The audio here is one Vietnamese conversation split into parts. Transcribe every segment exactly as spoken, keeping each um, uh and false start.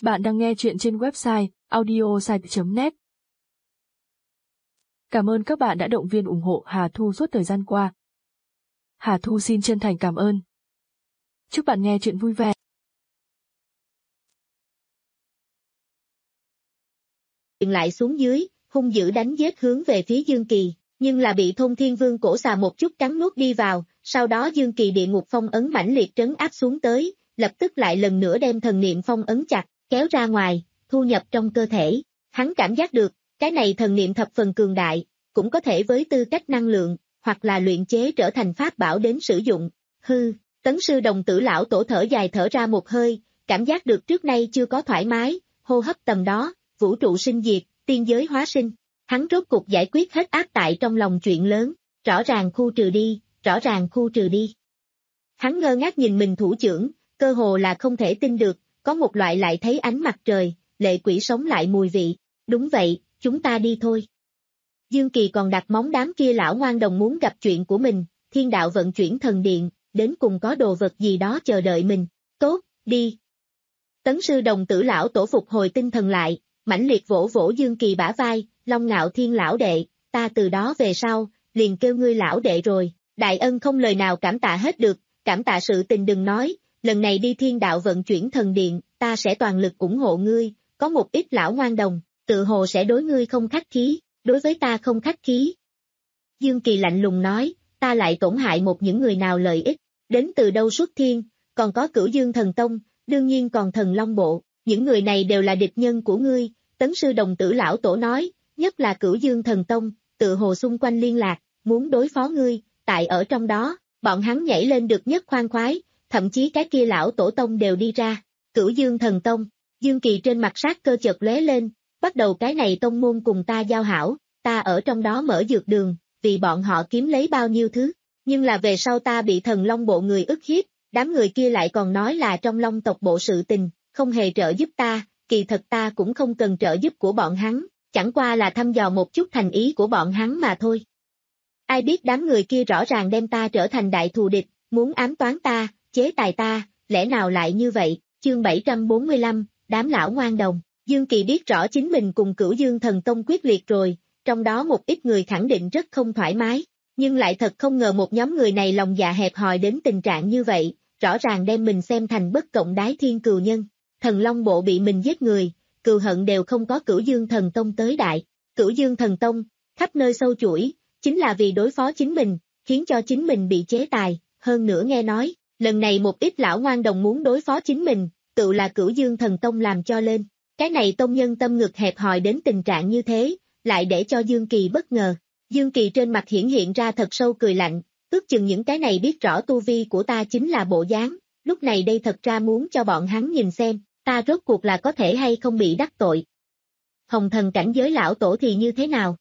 Bạn đang nghe chuyện trên website audiosite chấm net. Cảm ơn các bạn đã động viên ủng hộ Hà Thu suốt thời gian qua. Hà Thu xin chân thành cảm ơn. Chúc bạn nghe chuyện vui vẻ. Lại xuống dưới, hung dữ đánh giết hướng về phía Dương Kỳ, nhưng là bị Thôn Thiên Vương cổ xà một chút cắn nuốt đi vào, sau đó Dương Kỳ địa ngục phong ấn mãnh liệt trấn áp xuống tới, lập tức lại lần nữa đem thần niệm phong ấn chặt, kéo ra ngoài, thu nhập trong cơ thể. Hắn cảm giác được, cái này thần niệm thập phần cường đại, cũng có thể với tư cách năng lượng, hoặc là luyện chế trở thành pháp bảo đến sử dụng. Hư, Tấn Sư Đồng Tử lão tổ thở dài thở ra một hơi, cảm giác được trước nay chưa có thoải mái, hô hấp tầm đó, vũ trụ sinh diệt, tiên giới hóa sinh. Hắn rốt cục giải quyết hết áp tại trong lòng chuyện lớn, rõ ràng khu trừ đi, rõ ràng khu trừ đi. Hắn ngơ ngác nhìn mình thủ trưởng, cơ hồ là không thể tin được, có một loại lại thấy ánh mặt trời, lệ quỷ sống lại mùi vị. Đúng vậy, chúng ta đi thôi. Dương Kỳ còn đặt móng đám kia lão ngoan đồng muốn gặp chuyện của mình, thiên đạo vận chuyển thần điện, đến cùng có đồ vật gì đó chờ đợi mình. Tốt, đi. Tấn Sư Đồng Tử lão tổ phục hồi tinh thần lại, mãnh liệt vỗ vỗ Dương Kỳ bả vai, Long Ngạo Thiên lão đệ, ta từ đó về sau, liền kêu ngươi lão đệ rồi, đại ân không lời nào cảm tạ hết được, cảm tạ sự tình đừng nói, lần này đi thiên đạo vận chuyển thần điện, ta sẽ toàn lực ủng hộ ngươi, có một ít lão ngoan đồng, tự hồ sẽ đối ngươi không khách khí, đối với ta không khách khí. Dương Kỳ lạnh lùng nói, ta lại tổn hại một những người nào lợi ích, đến từ đâu xuất thiên, còn có Cửu Dương Thần Tông, đương nhiên còn Thần Long Bộ, những người này đều là địch nhân của ngươi, Tấn Sư Đồng Tử lão tổ nói, nhất là Cửu Dương Thần Tông, tự hồ xung quanh liên lạc, muốn đối phó ngươi, tại ở trong đó, bọn hắn nhảy lên được nhất khoan khoái, thậm chí cái kia lão tổ tông đều đi ra. Cửu Dương Thần Tông, Dương Kỳ trên mặt sát cơ chợt lóe lên, bắt đầu cái này tông môn cùng ta giao hảo, ta ở trong đó mở dược đường, vì bọn họ kiếm lấy bao nhiêu thứ, nhưng là về sau ta bị Thần Long Bộ người ức hiếp, đám người kia lại còn nói là trong Long tộc bộ sự tình, không hề trợ giúp ta, kỳ thật ta cũng không cần trợ giúp của bọn hắn, chẳng qua là thăm dò một chút thành ý của bọn hắn mà thôi. Ai biết đám người kia rõ ràng đem ta trở thành đại thù địch, muốn ám toán ta, chế tài ta, lẽ nào lại như vậy, chương bảy trăm bốn mươi lăm, đám lão ngoan đồng. Dương Kỳ biết rõ chính mình cùng Cửu Dương Thần Tông quyết liệt rồi, trong đó một ít người khẳng định rất không thoải mái, nhưng lại thật không ngờ một nhóm người này lòng dạ hẹp hòi đến tình trạng như vậy, rõ ràng đem mình xem thành bất cộng đái thiên cừu nhân. Thần Long Bộ bị mình giết người, cừu hận đều không có Cửu Dương Thần Tông tới đại. Cửu Dương Thần Tông, khắp nơi sâu chuỗi, chính là vì đối phó chính mình, khiến cho chính mình bị chế tài, hơn nữa nghe nói, lần này một ít lão ngoan đồng muốn đối phó chính mình, tự là Cửu Dương Thần Tông làm cho lên. Cái này tông nhân tâm ngực hẹp hòi đến tình trạng như thế, lại để cho Dương Kỳ bất ngờ. Dương Kỳ trên mặt hiển hiện ra thật sâu cười lạnh, ước chừng những cái này biết rõ tu vi của ta chính là bộ dáng, lúc này đây thật ra muốn cho bọn hắn nhìn xem, ta rốt cuộc là có thể hay không bị đắc tội. Hồng thần cảnh giới lão tổ thì như thế nào?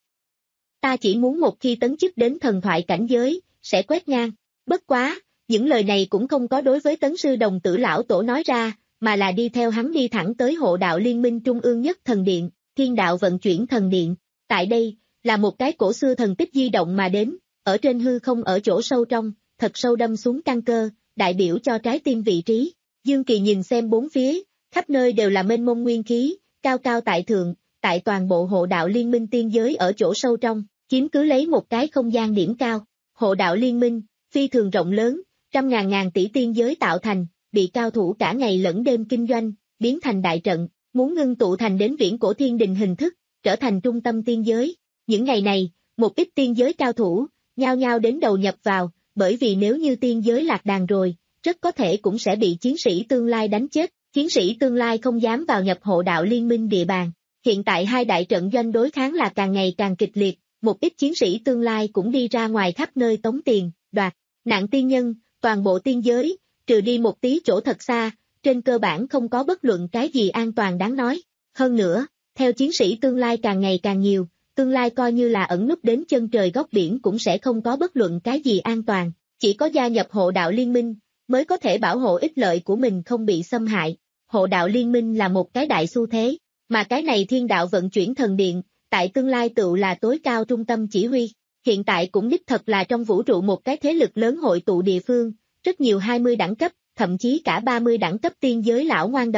Ta chỉ muốn một khi tấn chức đến thần thoại cảnh giới, sẽ quét ngang. Bất quá, những lời này cũng không có đối với Tấn Sư Đồng Tử lão tổ nói ra, mà là đi theo hắn đi thẳng tới hộ đạo liên minh trung ương nhất thần điện, thiên đạo vận chuyển thần điện. Tại đây, là một cái cổ xưa thần tích di động mà đến, ở trên hư không ở chỗ sâu trong, thật sâu đâm xuống căn cơ, đại biểu cho trái tim vị trí. Dương Kỳ nhìn xem bốn phía, khắp nơi đều là mênh mông nguyên khí, cao cao tại thượng, tại toàn bộ hộ đạo liên minh tiên giới ở chỗ sâu trong, chiếm cứ lấy một cái không gian điểm cao. Hộ đạo liên minh, phi thường rộng lớn, trăm ngàn ngàn tỷ tiên giới tạo thành, bị cao thủ cả ngày lẫn đêm kinh doanh, biến thành đại trận, muốn ngưng tụ thành đến viễn cổ thiên đình hình thức, trở thành trung tâm tiên giới. Những ngày này, một ít tiên giới cao thủ, nhao nhao đến đầu nhập vào, bởi vì nếu như tiên giới lạc đàn rồi, rất có thể cũng sẽ bị chiến sĩ tương lai đánh chết, chiến sĩ tương lai không dám vào nhập hộ đạo liên minh địa bàn. Hiện tại hai đại trận doanh đối kháng là càng ngày càng kịch liệt, một ít chiến sĩ tương lai cũng đi ra ngoài khắp nơi tống tiền, đoạt, nạn tiên nhân, toàn bộ tiên giới, trừ đi một tí chỗ thật xa, trên cơ bản không có bất luận cái gì an toàn đáng nói. Hơn nữa, theo chiến sĩ tương lai càng ngày càng nhiều, tương lai coi như là ẩn núp đến chân trời góc biển cũng sẽ không có bất luận cái gì an toàn, chỉ có gia nhập hộ đạo liên minh, mới có thể bảo hộ ích lợi của mình không bị xâm hại. Hộ đạo liên minh là một cái đại xu thế, mà cái này thiên đạo vận chuyển thần điện, tại tương lai tựu là tối cao trung tâm chỉ huy, hiện tại cũng đích thật là trong vũ trụ một cái thế lực lớn hội tụ địa phương, rất nhiều hai mươi đẳng cấp, thậm chí cả ba mươi đẳng cấp tiên giới lão ngoan đồng,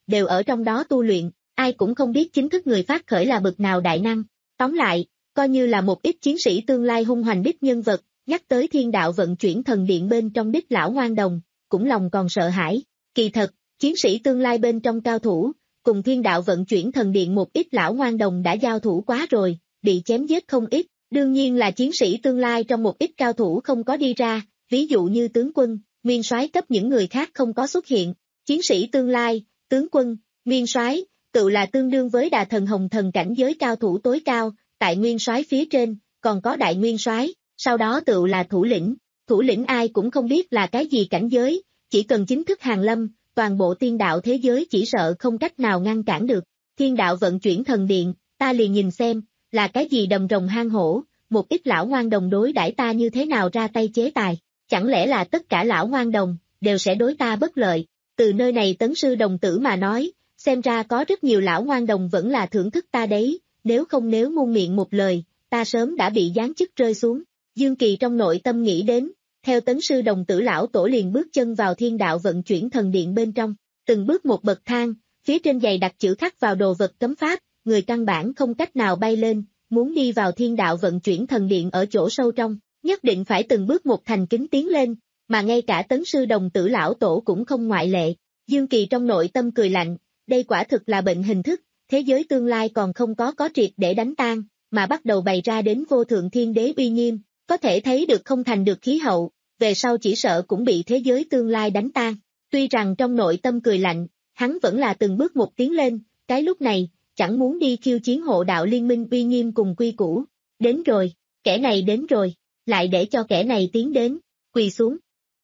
đều ở trong đó tu luyện, ai cũng không biết chính thức người phát khởi là bậc nào đại năng. Tóm lại, coi như là một ít chiến sĩ tương lai hung hoành đích nhân vật, nhắc tới thiên đạo vận chuyển thần điện bên trong đích lão ngoan đồng, cũng lòng còn sợ hãi. Kỳ thật, chiến sĩ tương lai bên trong cao thủ, cùng thiên đạo vận chuyển thần điện một ít lão ngoan đồng đã giao thủ quá rồi, bị chém giết không ít, đương nhiên là chiến sĩ tương lai trong một ít cao thủ không có đi ra, ví dụ như tướng quân, nguyên soái cấp những người khác không có xuất hiện. Chiến sĩ tương lai, tướng quân, nguyên soái, tự là tương đương với đà thần hồng thần cảnh giới cao thủ tối cao, tại nguyên soái phía trên, còn có đại nguyên soái, sau đó tự là thủ lĩnh. Thủ lĩnh ai cũng không biết là cái gì cảnh giới, chỉ cần chính thức hàng lâm, toàn bộ thiên đạo thế giới chỉ sợ không cách nào ngăn cản được. Thiên đạo vận chuyển thần điện, ta liền nhìn xem, là cái gì đầm rồng hang hổ, một ít lão ngoan đồng đối đãi ta như thế nào ra tay chế tài, chẳng lẽ là tất cả lão ngoan đồng, đều sẽ đối ta bất lợi. Từ nơi này tấn sư đồng tử mà nói, xem ra có rất nhiều lão ngoan đồng vẫn là thưởng thức ta đấy, nếu không nếu muôn miệng một lời, ta sớm đã bị giáng chức rơi xuống. Dương Kỳ trong nội tâm nghĩ đến, theo tấn sư đồng tử lão tổ liền bước chân vào thiên đạo vận chuyển thần điện bên trong, từng bước một bậc thang, phía trên giày đặt chữ khắc vào đồ vật cấm pháp, người căn bản không cách nào bay lên, muốn đi vào thiên đạo vận chuyển thần điện ở chỗ sâu trong, nhất định phải từng bước một thành kính tiến lên, mà ngay cả tấn sư đồng tử lão tổ cũng không ngoại lệ. Dương Kỳ trong nội tâm cười lạnh, đây quả thực là bệnh hình thức, thế giới tương lai còn không có có triệt để đánh tan, mà bắt đầu bày ra đến vô thượng thiên đế uy nghiêm, có thể thấy được không thành được khí hậu, về sau chỉ sợ cũng bị thế giới tương lai đánh tan. Tuy rằng trong nội tâm cười lạnh, hắn vẫn là từng bước một tiến lên, cái lúc này, chẳng muốn đi khiêu chiến hộ đạo liên minh uy nghiêm cùng quy củ. Đến rồi, kẻ này đến rồi, lại để cho kẻ này tiến đến, quỳ xuống.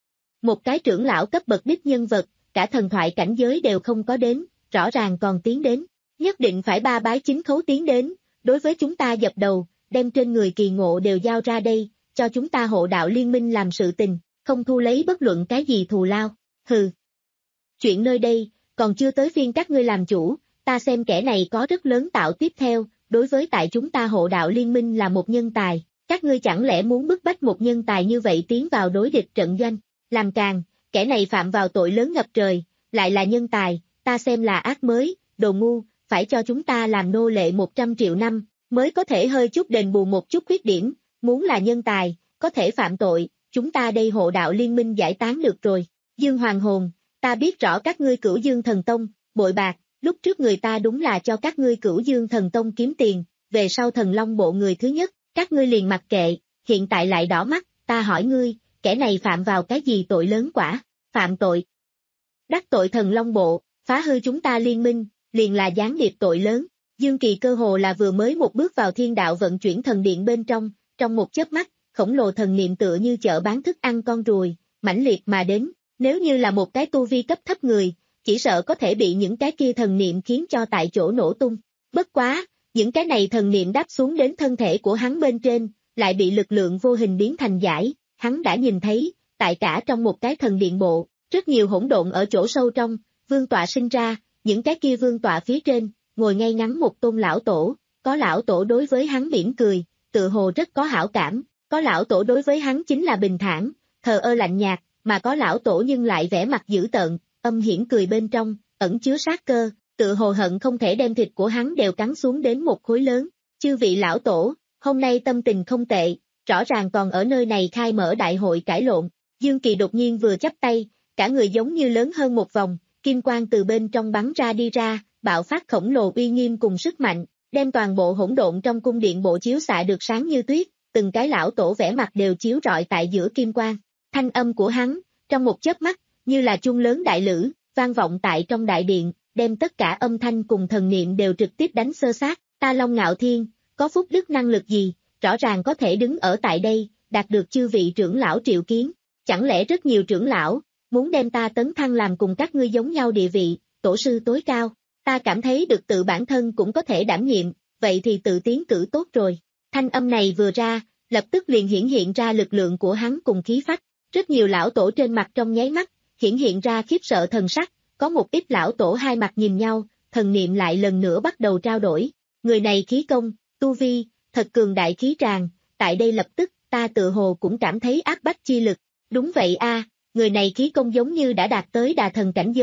Một cái trưởng lão cấp bậc đích nhân vật, cả thần thoại cảnh giới đều không có đến, rõ ràng còn tiến đến, nhất định phải ba bái chính khấu tiến đến, đối với chúng ta dập đầu, đem trên người kỳ ngộ đều giao ra đây, cho chúng ta hộ đạo liên minh làm sự tình, không thu lấy bất luận cái gì thù lao, hừ. Chuyện nơi đây, còn chưa tới phiên các ngươi làm chủ, ta xem kẻ này có rất lớn tạo tiếp theo, đối với tại chúng ta hộ đạo liên minh là một nhân tài, các ngươi chẳng lẽ muốn bức bách một nhân tài như vậy tiến vào đối địch trận doanh, làm càng, kẻ này phạm vào tội lớn ngập trời, lại là nhân tài, ta xem là ác mới, đồ ngu, phải cho chúng ta làm nô lệ một trăm triệu năm, mới có thể hơi chút đền bù một chút khuyết điểm, muốn là nhân tài, có thể phạm tội, chúng ta đây hộ đạo liên minh giải tán được rồi. Dương Hoàng Hồn, ta biết rõ các ngươi Cửu Dương Thần Tông, bội bạc, lúc trước người ta đúng là cho các ngươi Cửu Dương Thần Tông kiếm tiền, về sau Thần Long Bộ người thứ nhất, các ngươi liền mặc kệ, hiện tại lại đỏ mắt, ta hỏi ngươi, kẻ này phạm vào cái gì tội lớn quả, phạm tội. Đắc tội Thần Long Bộ, phá hư chúng ta liên minh, liền là gián điệp tội lớn. Dương Kỳ cơ hồ là vừa mới một bước vào thiên đạo vận chuyển thần điện bên trong, trong một chớp mắt, khổng lồ thần niệm tựa như chợ bán thức ăn con ruồi, mãnh liệt mà đến, nếu như là một cái tu vi cấp thấp người, chỉ sợ có thể bị những cái kia thần niệm khiến cho tại chỗ nổ tung. Bất quá, những cái này thần niệm đáp xuống đến thân thể của hắn bên trên, lại bị lực lượng vô hình biến thành giải, hắn đã nhìn thấy, tại cả trong một cái thần điện bộ, rất nhiều hỗn độn ở chỗ sâu trong, vương tọa sinh ra, những cái kia vương tọa phía trên, ngồi ngay ngắn một tôn lão tổ, có lão tổ đối với hắn mỉm cười, tự hồ rất có hảo cảm, có lão tổ đối với hắn chính là bình thản, thờ ơ lạnh nhạt, mà có lão tổ nhưng lại vẻ mặt dữ tợn, âm hiểm cười bên trong, ẩn chứa sát cơ, tự hồ hận không thể đem thịt của hắn đều cắn xuống đến một khối lớn. Chư vị lão tổ, hôm nay tâm tình không tệ, rõ ràng còn ở nơi này khai mở đại hội cãi lộn. Dương Kỳ đột nhiên vừa chắp tay, cả người giống như lớn hơn một vòng, kim quang từ bên trong bắn ra đi ra, bạo phát khổng lồ uy nghiêm cùng sức mạnh, đem toàn bộ hỗn độn trong cung điện bộ chiếu xạ được sáng như tuyết, từng cái lão tổ vẻ mặt đều chiếu rọi tại giữa kim quang. Thanh âm của hắn, trong một chớp mắt, như là chuông lớn đại lữ, vang vọng tại trong đại điện, đem tất cả âm thanh cùng thần niệm đều trực tiếp đánh xơ xác. Ta Long Ngạo Thiên, có phúc đức năng lực gì, rõ ràng có thể đứng ở tại đây, đạt được chư vị trưởng lão triệu kiến. Chẳng lẽ rất nhiều trưởng lão, muốn đem ta tấn thăng làm cùng các ngươi giống nhau địa vị, tổ sư tối cao. Ta cảm thấy được tự bản thân cũng có thể đảm nhiệm, vậy thì tự tiến cử tốt rồi. Thanh âm này vừa ra, lập tức liền hiển hiện ra lực lượng của hắn cùng khí phách. Rất nhiều lão tổ trên mặt trong nháy mắt, hiển hiện ra khiếp sợ thần sắc, có một ít lão tổ hai mặt nhìn nhau, thần niệm lại lần nữa bắt đầu trao đổi. Người này khí công, tu vi, thật cường đại khí tràng, tại đây lập tức, ta tự hồ cũng cảm thấy áp bách chi lực. Đúng vậy a, người này khí công giống như đã đạt tới đà thần cảnh giới,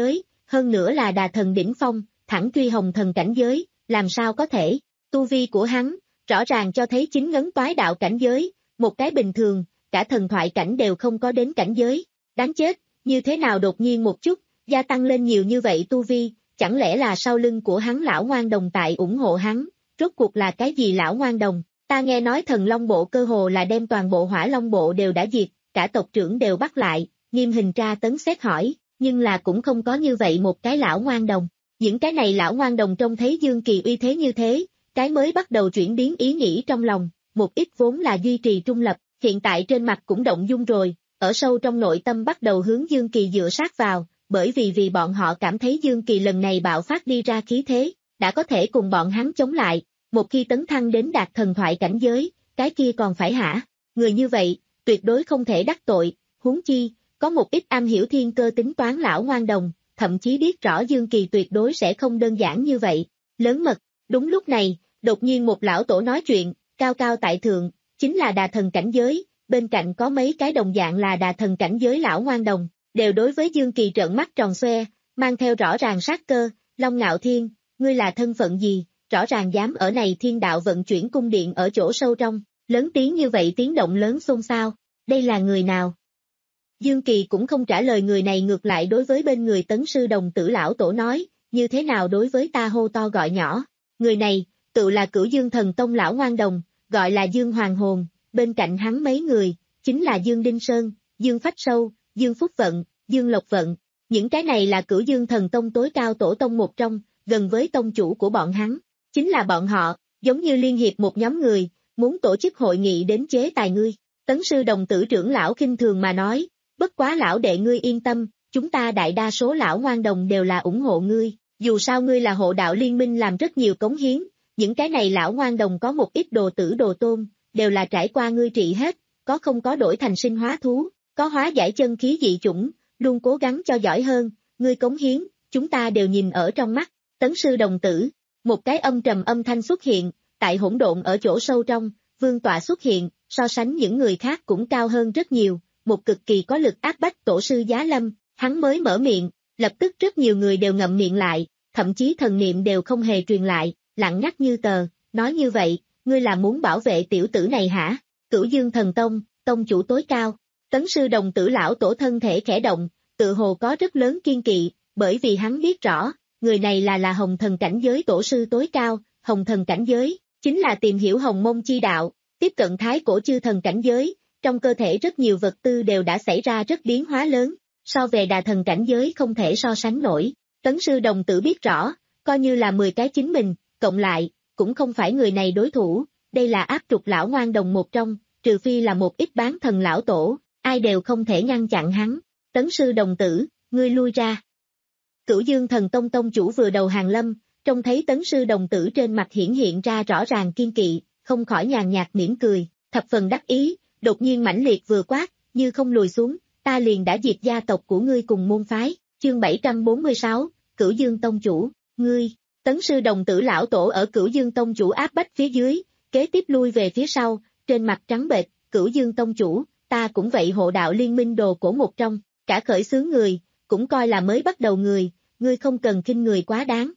hơn nữa là đà thần đỉnh phong, thẳng truy hồng thần cảnh giới, làm sao có thể, tu vi của hắn, rõ ràng cho thấy chính ngấn toái đạo cảnh giới, một cái bình thường, cả thần thoại cảnh đều không có đến cảnh giới, đáng chết, như thế nào đột nhiên một chút, gia tăng lên nhiều như vậy tu vi, chẳng lẽ là sau lưng của hắn lão ngoan đồng tại ủng hộ hắn, rốt cuộc là cái gì lão ngoan đồng, ta nghe nói thần long bộ cơ hồ là đem toàn bộ hỏa long bộ đều đã diệt, cả tộc trưởng đều bắt lại, nghiêm hình tra tấn xét hỏi, nhưng là cũng không có như vậy một cái lão ngoan đồng, những cái này lão ngoan đồng trông thấy Dương Kỳ uy thế như thế, cái mới bắt đầu chuyển biến ý nghĩ trong lòng, một ít vốn là duy trì trung lập, hiện tại trên mặt cũng động dung rồi, ở sâu trong nội tâm bắt đầu hướng Dương Kỳ dựa sát vào, bởi vì vì bọn họ cảm thấy Dương Kỳ lần này bạo phát đi ra khí thế, đã có thể cùng bọn hắn chống lại, một khi tấn thăng đến đạt thần thoại cảnh giới, cái kia còn phải hả, người như vậy, tuyệt đối không thể đắc tội, huống chi, có một ít am hiểu thiên cơ tính toán lão ngoan đồng, thậm chí biết rõ Dương Kỳ tuyệt đối sẽ không đơn giản như vậy, lớn mật, đúng lúc này, đột nhiên một lão tổ nói chuyện, cao cao tại thượng, chính là đà thần cảnh giới, bên cạnh có mấy cái đồng dạng là đà thần cảnh giới lão ngoan đồng, đều đối với Dương Kỳ trợn mắt tròn xoe, mang theo rõ ràng sát cơ, Long Ngạo Thiên, ngươi là thân phận gì, rõ ràng dám ở này thiên đạo vận chuyển cung điện ở chỗ sâu trong, lớn tiếng như vậy tiếng động lớn xôn xao, đây là người nào? Dương Kỳ cũng không trả lời người này ngược lại đối với bên người tấn sư đồng tử lão tổ nói, như thế nào đối với ta hô to gọi nhỏ, người này, tự là Cửu Dương Thần Tông lão ngoan đồng, gọi là Dương Hoàng Hồn, bên cạnh hắn mấy người, chính là Dương Đinh Sơn, Dương Phách Sâu, Dương Phúc Vận, Dương Lộc Vận, những cái này là Cửu Dương Thần Tông tối cao tổ tông một trong, gần với tông chủ của bọn hắn, chính là bọn họ, giống như liên hiệp một nhóm người, muốn tổ chức hội nghị đến chế tài ngươi, tấn sư đồng tử trưởng lão khinh thường mà nói, bất quá lão đệ ngươi yên tâm, chúng ta đại đa số lão ngoan đồng đều là ủng hộ ngươi, dù sao ngươi là hộ đạo liên minh làm rất nhiều cống hiến, những cái này lão ngoan đồng có một ít đồ tử đồ tôn, đều là trải qua ngươi trị hết, có không có đổi thành sinh hóa thú, có hóa giải chân khí dị chủng, luôn cố gắng cho giỏi hơn, ngươi cống hiến, chúng ta đều nhìn ở trong mắt, tấn sư đồng tử, một cái âm trầm âm thanh xuất hiện, tại hỗn độn ở chỗ sâu trong, vương tọa xuất hiện, so sánh những người khác cũng cao hơn rất nhiều, một cực kỳ có lực áp bách tổ sư Giá Lâm, hắn mới mở miệng, lập tức rất nhiều người đều ngậm miệng lại, thậm chí thần niệm đều không hề truyền lại, lặng ngắt như tờ, nói như vậy, ngươi là muốn bảo vệ tiểu tử này hả? Cửu Dương Thần Tông, tông chủ tối cao, tấn sư đồng tử lão tổ thân thể khẽ động, tự hồ có rất lớn kiên kỵ, bởi vì hắn biết rõ, người này là là hồng thần cảnh giới tổ sư tối cao, hồng thần cảnh giới, chính là tìm hiểu hồng môn chi đạo, tiếp cận thái cổ chư thần cảnh giới, trong cơ thể rất nhiều vật tư đều đã xảy ra rất biến hóa lớn, so về đà thần cảnh giới không thể so sánh nổi, tấn sư đồng tử biết rõ, coi như là mười cái chính mình, cộng lại, cũng không phải người này đối thủ, đây là áp trục lão ngoan đồng một trong, trừ phi là một ít bán thần lão tổ, ai đều không thể ngăn chặn hắn, tấn sư đồng tử, ngươi lui ra. Cửu Dương Thần Tông tông chủ vừa đầu hàng lâm, trông thấy tấn sư đồng tử trên mặt hiển hiện ra rõ ràng kiên kỵ, không khỏi nhàn nhạt mỉm cười, thập phần đắc ý, đột nhiên mãnh liệt vừa quát, như không lùi xuống, ta liền đã diệt gia tộc của ngươi cùng môn phái, chương bảy trăm bốn mươi sáu, Cửu Dương tông chủ, ngươi, tấn sư đồng tử lão tổ ở Cửu Dương tông chủ áp bách phía dưới, kế tiếp lui về phía sau, trên mặt trắng bệch, Cửu Dương tông chủ, ta cũng vậy hộ đạo liên minh đồ cổ một trong, cả khởi xướng người, cũng coi là mới bắt đầu người, ngươi không cần khinh người quá đáng.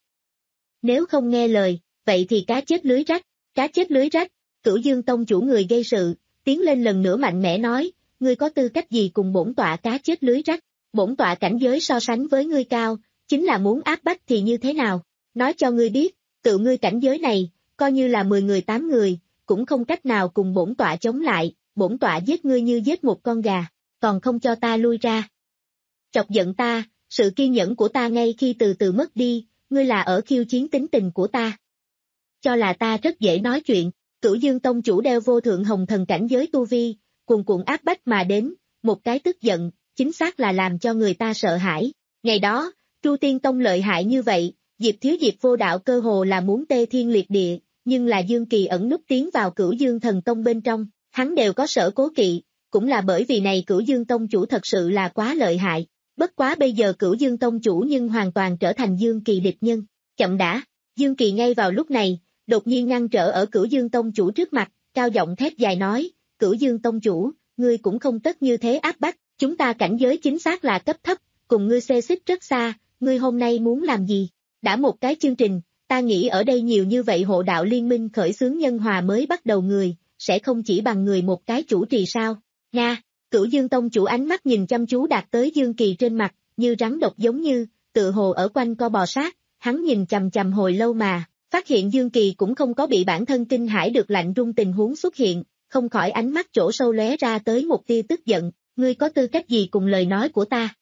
Nếu không nghe lời, vậy thì cá chết lưới rách, cá chết lưới rách, Cửu Dương tông chủ người gây sự, tiến lên lần nữa mạnh mẽ nói, ngươi có tư cách gì cùng bổn tọa cá chết lưới rách, bổn tọa cảnh giới so sánh với ngươi cao, chính là muốn áp bách thì như thế nào, nói cho ngươi biết, tự ngươi cảnh giới này, coi như là mười người tám người, cũng không cách nào cùng bổn tọa chống lại, bổn tọa giết ngươi như giết một con gà, còn không cho ta lui ra. Chọc giận ta, sự kiên nhẫn của ta ngay khi từ từ mất đi, ngươi là ở khiêu chiến tính tình của ta. Cho là ta rất dễ nói chuyện, Cửu Dương tông chủ đeo vô thượng hồng thần cảnh giới tu vi, cuồn cuộn áp bách mà đến, một cái tức giận, chính xác là làm cho người ta sợ hãi. Ngày đó, Tru Tiên Tông lợi hại như vậy, Diệp Thiếu Diệp vô đạo cơ hồ là muốn tê thiên liệt địa, nhưng là Dương Kỳ ẩn núp tiến vào Cửu Dương Thần Tông bên trong, hắn đều có sở cố kỵ, cũng là bởi vì này Cửu Dương Tông chủ thật sự là quá lợi hại. Bất quá bây giờ Cửu Dương tông chủ nhưng hoàn toàn trở thành Dương Kỳ địch nhân. Chậm đã, Dương Kỳ ngay vào lúc này, đột nhiên ngăn trở ở Cửu Dương tông chủ trước mặt, cao giọng thét dài nói, Cửu Dương tông chủ, ngươi cũng không tất như thế áp bách, chúng ta cảnh giới chính xác là cấp thấp, cùng ngươi xê xích rất xa, ngươi hôm nay muốn làm gì? Đã một cái chương trình, ta nghĩ ở đây nhiều như vậy hộ đạo liên minh khởi xướng nhân hòa mới bắt đầu người, sẽ không chỉ bằng người một cái chủ trì sao? Nga, Cửu Dương Tông chủ ánh mắt nhìn chăm chú đạt tới Dương Kỳ trên mặt, như rắn độc giống như, tự hồ ở quanh co bò sát, hắn nhìn chằm chằm hồi lâu mà, phát hiện Dương Kỳ cũng không có bị bản thân kinh hãi được lạnh run tình huống xuất hiện, không khỏi ánh mắt chỗ sâu lóe ra tới một tia tức giận, ngươi có tư cách gì cùng lời nói của ta?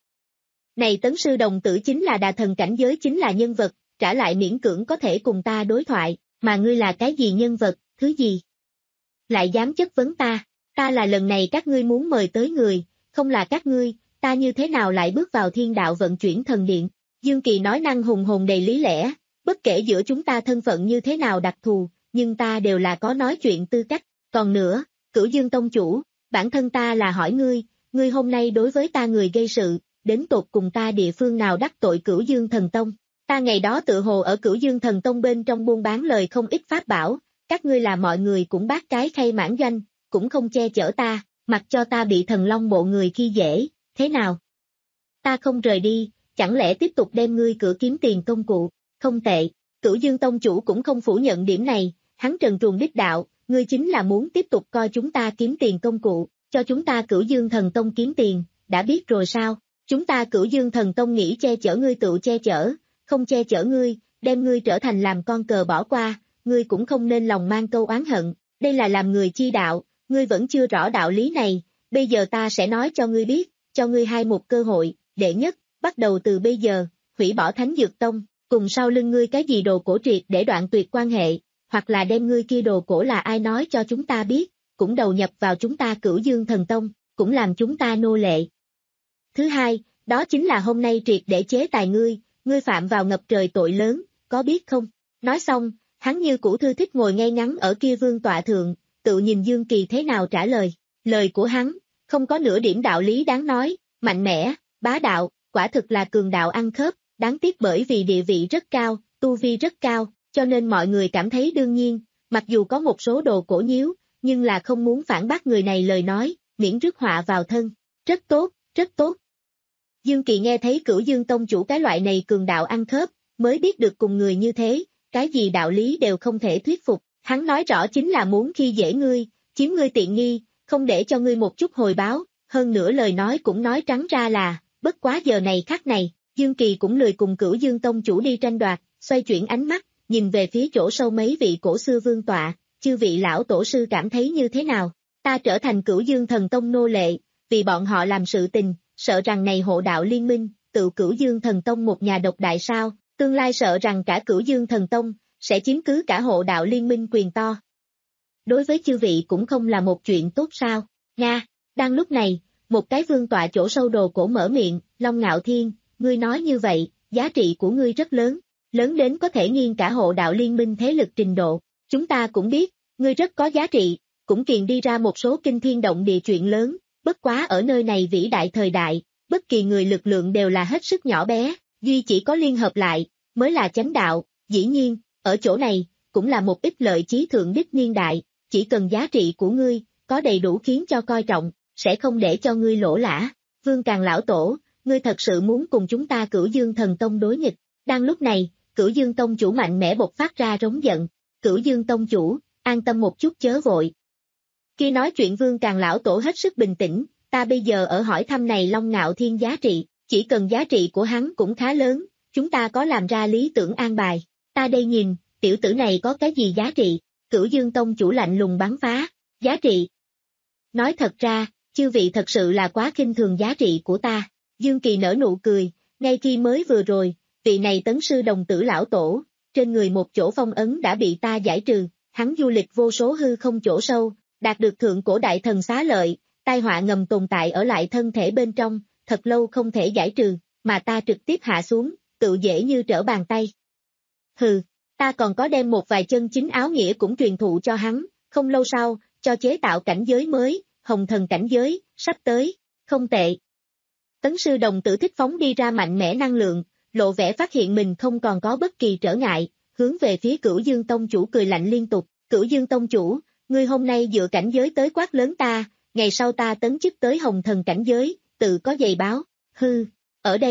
Này tấn sư đồng tử chính là đà thần cảnh giới chính là nhân vật, trả lại miễn cưỡng có thể cùng ta đối thoại, mà ngươi là cái gì nhân vật, thứ gì? Lại dám chất vấn ta, ta là lần này các ngươi muốn mời tới người, không là các ngươi, ta như thế nào lại bước vào thiên đạo vận chuyển thần điện? Dương Kỳ nói năng hùng hồn đầy lý lẽ, bất kể giữa chúng ta thân phận như thế nào đặc thù, nhưng ta đều là có nói chuyện tư cách, còn nữa, Cửu Dương Tông chủ, bản thân ta là hỏi ngươi, ngươi hôm nay đối với ta người gây sự, đến tột cùng ta địa phương nào đắc tội Cửu Dương Thần Tông, ta ngày đó tự hồ ở Cửu Dương Thần Tông bên trong buôn bán lời không ít pháp bảo, các ngươi là mọi người cũng bác cái khay mãn doanh, cũng không che chở ta, mặc cho ta bị thần long bộ người khi dễ, thế nào? Ta không rời đi, chẳng lẽ tiếp tục đem ngươi cửa kiếm tiền công cụ, không tệ, Cửu Dương Tông chủ cũng không phủ nhận điểm này, hắn trần truồng đích đạo, ngươi chính là muốn tiếp tục coi chúng ta kiếm tiền công cụ, cho chúng ta Cửu Dương Thần Tông kiếm tiền, đã biết rồi sao, chúng ta Cửu Dương Thần Tông nghĩ che chở ngươi tự che chở, không che chở ngươi, đem ngươi trở thành làm con cờ bỏ qua, ngươi cũng không nên lòng mang câu oán hận, đây là làm người chi đạo, ngươi vẫn chưa rõ đạo lý này, bây giờ ta sẽ nói cho ngươi biết, cho ngươi hai một cơ hội, đệ nhất, bắt đầu từ bây giờ, hủy bỏ Thánh Dược Tông, cùng sau lưng ngươi cái gì đồ cổ triệt để đoạn tuyệt quan hệ, hoặc là đem ngươi kia đồ cổ là ai nói cho chúng ta biết, cũng đầu nhập vào chúng ta Cửu Dương Thần Tông, cũng làm chúng ta nô lệ. Thứ hai, đó chính là hôm nay triệt để chế tài ngươi, ngươi phạm vào ngập trời tội lớn, có biết không? Nói xong, hắn như cũ thư thích ngồi ngay ngắn ở kia vương tọa thượng, tự nhìn Dương Kỳ thế nào trả lời, lời của hắn, không có nửa điểm đạo lý đáng nói, mạnh mẽ, bá đạo, quả thực là cường đạo ăn khớp, đáng tiếc bởi vì địa vị rất cao, tu vi rất cao, cho nên mọi người cảm thấy đương nhiên, mặc dù có một số đồ cổ nhiếu, nhưng là không muốn phản bác người này lời nói, miễn rước họa vào thân, rất tốt, rất tốt. Dương Kỳ nghe thấy Cửu Dương Tông chủ cái loại này cường đạo ăn khớp, mới biết được cùng người như thế, cái gì đạo lý đều không thể thuyết phục, hắn nói rõ chính là muốn khi dễ ngươi, chiếm ngươi tiện nghi, không để cho ngươi một chút hồi báo, hơn nữa lời nói cũng nói trắng ra là, bất quá giờ này khắc này, Dương Kỳ cũng lười cùng Cửu Dương Tông chủ đi tranh đoạt, xoay chuyển ánh mắt, nhìn về phía chỗ sâu mấy vị cổ xưa vương tọa, chư vị lão tổ sư cảm thấy như thế nào, ta trở thành Cửu Dương Thần Tông nô lệ, vì bọn họ làm sự tình, sợ rằng này hộ đạo liên minh, tự Cửu Dương Thần Tông một nhà độc đại sao, tương lai sợ rằng cả Cửu Dương Thần Tông, sẽ chiếm cứ cả hộ đạo liên minh quyền to. Đối với chư vị cũng không là một chuyện tốt sao, Nga, đang lúc này, một cái vương tọa chỗ sâu đồ cổ mở miệng, Long Ngạo Thiên, ngươi nói như vậy, giá trị của ngươi rất lớn, lớn đến có thể nghiêng cả hộ đạo liên minh thế lực trình độ, chúng ta cũng biết, ngươi rất có giá trị, cũng kiền đi ra một số kinh thiên động địa chuyện lớn, bất quá ở nơi này vĩ đại thời đại, bất kỳ người lực lượng đều là hết sức nhỏ bé, duy chỉ có liên hợp lại, mới là chánh đạo, dĩ nhiên, ở chỗ này, cũng là một ít lợi chí thượng đích niên đại, chỉ cần giá trị của ngươi, có đầy đủ khiến cho coi trọng, sẽ không để cho ngươi lỗ lã. Vương Càn lão tổ, ngươi thật sự muốn cùng chúng ta Cửu Dương Thần Tông đối nghịch, đang lúc này, Cửu Dương Tông chủ mạnh mẽ bộc phát ra rống giận, Cửu Dương Tông chủ, an tâm một chút chớ vội. Khi nói chuyện Vương Càn lão tổ hết sức bình tĩnh, ta bây giờ ở hỏi thăm này Long Ngạo Thiên giá trị, chỉ cần giá trị của hắn cũng khá lớn, chúng ta có làm ra lý tưởng an bài, ta đây nhìn, tiểu tử này có cái gì giá trị, Cửu Dương Tông chủ lạnh lùng bắn phá, giá trị. Nói thật ra, chư vị thật sự là quá khinh thường giá trị của ta, Dương Kỳ nở nụ cười, ngay khi mới vừa rồi, vị này tấn sư đồng tử lão tổ, trên người một chỗ phong ấn đã bị ta giải trừ, hắn du lịch vô số hư không chỗ sâu, đạt được thượng cổ đại thần xá lợi, tai họa ngầm tồn tại ở lại thân thể bên trong, thật lâu không thể giải trừ, mà ta trực tiếp hạ xuống, tự dễ như trở bàn tay. Hừ, ta còn có đem một vài chân chính áo nghĩa cũng truyền thụ cho hắn, không lâu sau, cho chế tạo cảnh giới mới, hồng thần cảnh giới, sắp tới, không tệ. Tấn sư đồng tử thích phóng đi ra mạnh mẽ năng lượng, lộ vẻ phát hiện mình không còn có bất kỳ trở ngại, hướng về phía Cửu Dương Tông chủ cười lạnh liên tục, Cửu Dương Tông chủ, ngươi hôm nay dựa cảnh giới tới quát lớn ta, ngày sau ta tấn chức tới hồng thần cảnh giới, tự có giày báo, hư, ở đây,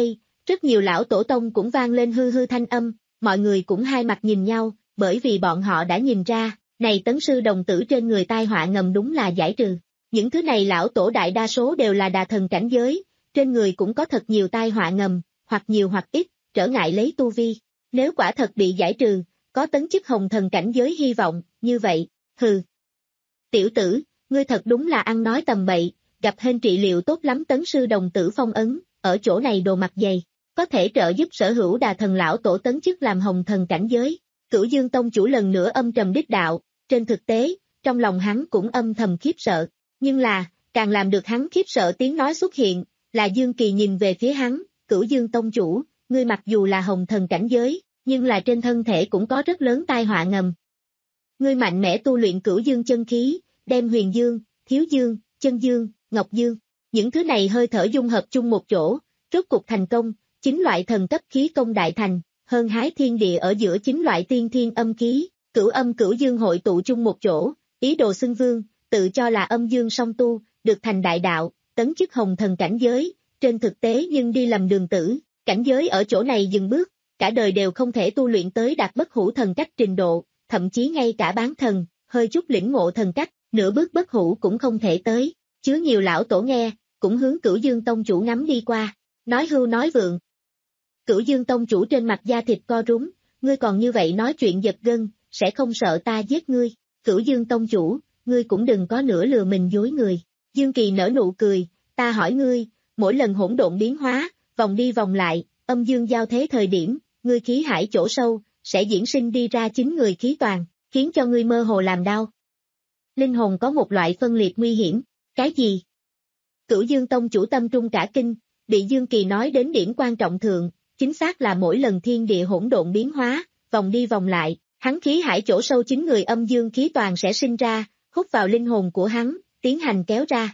Rất nhiều lão tổ tông cũng vang lên hư hư thanh âm, mọi người cũng hai mặt nhìn nhau, bởi vì bọn họ đã nhìn ra, này tấn sư đồng tử trên người tai họa ngầm đúng là giải trừ. Những thứ này lão tổ đại đa số đều là đà thần cảnh giới, trên người cũng có thật nhiều tai họa ngầm, hoặc nhiều hoặc ít, trở ngại lấy tu vi. Nếu quả thật bị giải trừ, có tấn chức hồng thần cảnh giới hy vọng, như vậy, hừ. Tiểu tử, ngươi thật đúng là ăn nói tầm bậy, gặp hên trị liệu tốt lắm tấn sư đồng tử phong ấn, ở chỗ này đồ mặt dày, có thể trợ giúp sở hữu đà thần lão tổ tấn chức làm hồng thần cảnh giới. Cửu Dương Tông chủ lần nữa âm trầm đích đạo, trên thực tế, trong lòng hắn cũng âm thầm khiếp sợ, nhưng là, càng làm được hắn khiếp sợ tiếng nói xuất hiện, là Dương Kỳ nhìn về phía hắn, Cửu Dương Tông chủ, ngươi mặc dù là hồng thần cảnh giới, nhưng là trên thân thể cũng có rất lớn tai họa ngầm. Ngươi mạnh mẽ tu luyện Cửu Dương chân khí, đem Huyền Dương, Thiếu Dương, Chân Dương, Ngọc Dương, những thứ này hơi thở dung hợp chung một chỗ, rốt cục thành công, chính loại thần cấp khí công đại thành, hơn hái thiên địa ở giữa chính loại tiên thiên âm khí, cửu âm cửu dương hội tụ chung một chỗ, ý đồ xưng vương, tự cho là âm dương song tu, được thành đại đạo, tấn chức hồng thần cảnh giới, trên thực tế nhưng đi lầm đường tử, cảnh giới ở chỗ này dừng bước, cả đời đều không thể tu luyện tới đạt bất hủ thần cách trình độ, thậm chí ngay cả bán thần, hơi chút lĩnh ngộ thần cách, nửa bước bất hủ cũng không thể tới, chứa nhiều lão tổ nghe, cũng hướng Cửu Dương Tông chủ ngắm đi qua, nói hưu nói vượng. Cửu Dương Tông chủ trên mặt da thịt co rúm, ngươi còn như vậy nói chuyện giật gân, sẽ không sợ ta giết ngươi. Cửu Dương Tông chủ, ngươi cũng đừng có nửa lừa mình dối người. Dương Kỳ nở nụ cười, ta hỏi ngươi, mỗi lần hỗn độn biến hóa, vòng đi vòng lại, âm dương giao thế thời điểm, ngươi khí hải chỗ sâu, sẽ diễn sinh đi ra chính người khí toàn, khiến cho ngươi mơ hồ làm đau. Linh hồn có một loại phân liệt nguy hiểm, cái gì? Cửu Dương Tông chủ tâm trung cả kinh, bị Dương Kỳ nói đến điểm quan trọng thượng, chính xác là mỗi lần thiên địa hỗn độn biến hóa, vòng đi vòng lại, hắn khí hải chỗ sâu chính người âm dương khí toàn sẽ sinh ra, hút vào linh hồn của hắn, tiến hành kéo ra.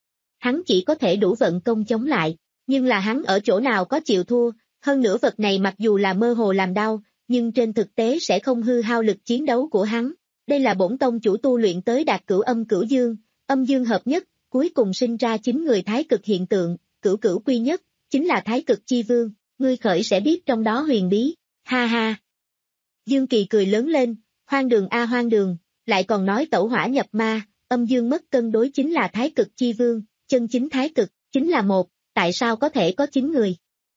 Hắn chỉ có thể đủ vận công chống lại, nhưng là hắn ở chỗ nào có chịu thua, hơn nữa vật này mặc dù là mơ hồ làm đau, nhưng trên thực tế sẽ không hư hao lực chiến đấu của hắn. Đây là bổn tông chủ tu luyện tới đạt cửu âm cửu dương, âm dương hợp nhất, cuối cùng sinh ra chính người thái cực hiện tượng, cửu cửu quy nhất, chính là thái cực chi vương, ngươi khởi sẽ biết trong đó huyền bí, ha ha. Dương Kỳ cười lớn lên, hoang đường a hoang đường, lại còn nói tẩu hỏa nhập ma, âm dương mất cân đối chính là thái cực chi vương, chân chính thái cực, chính là một, tại sao có thể có chín người?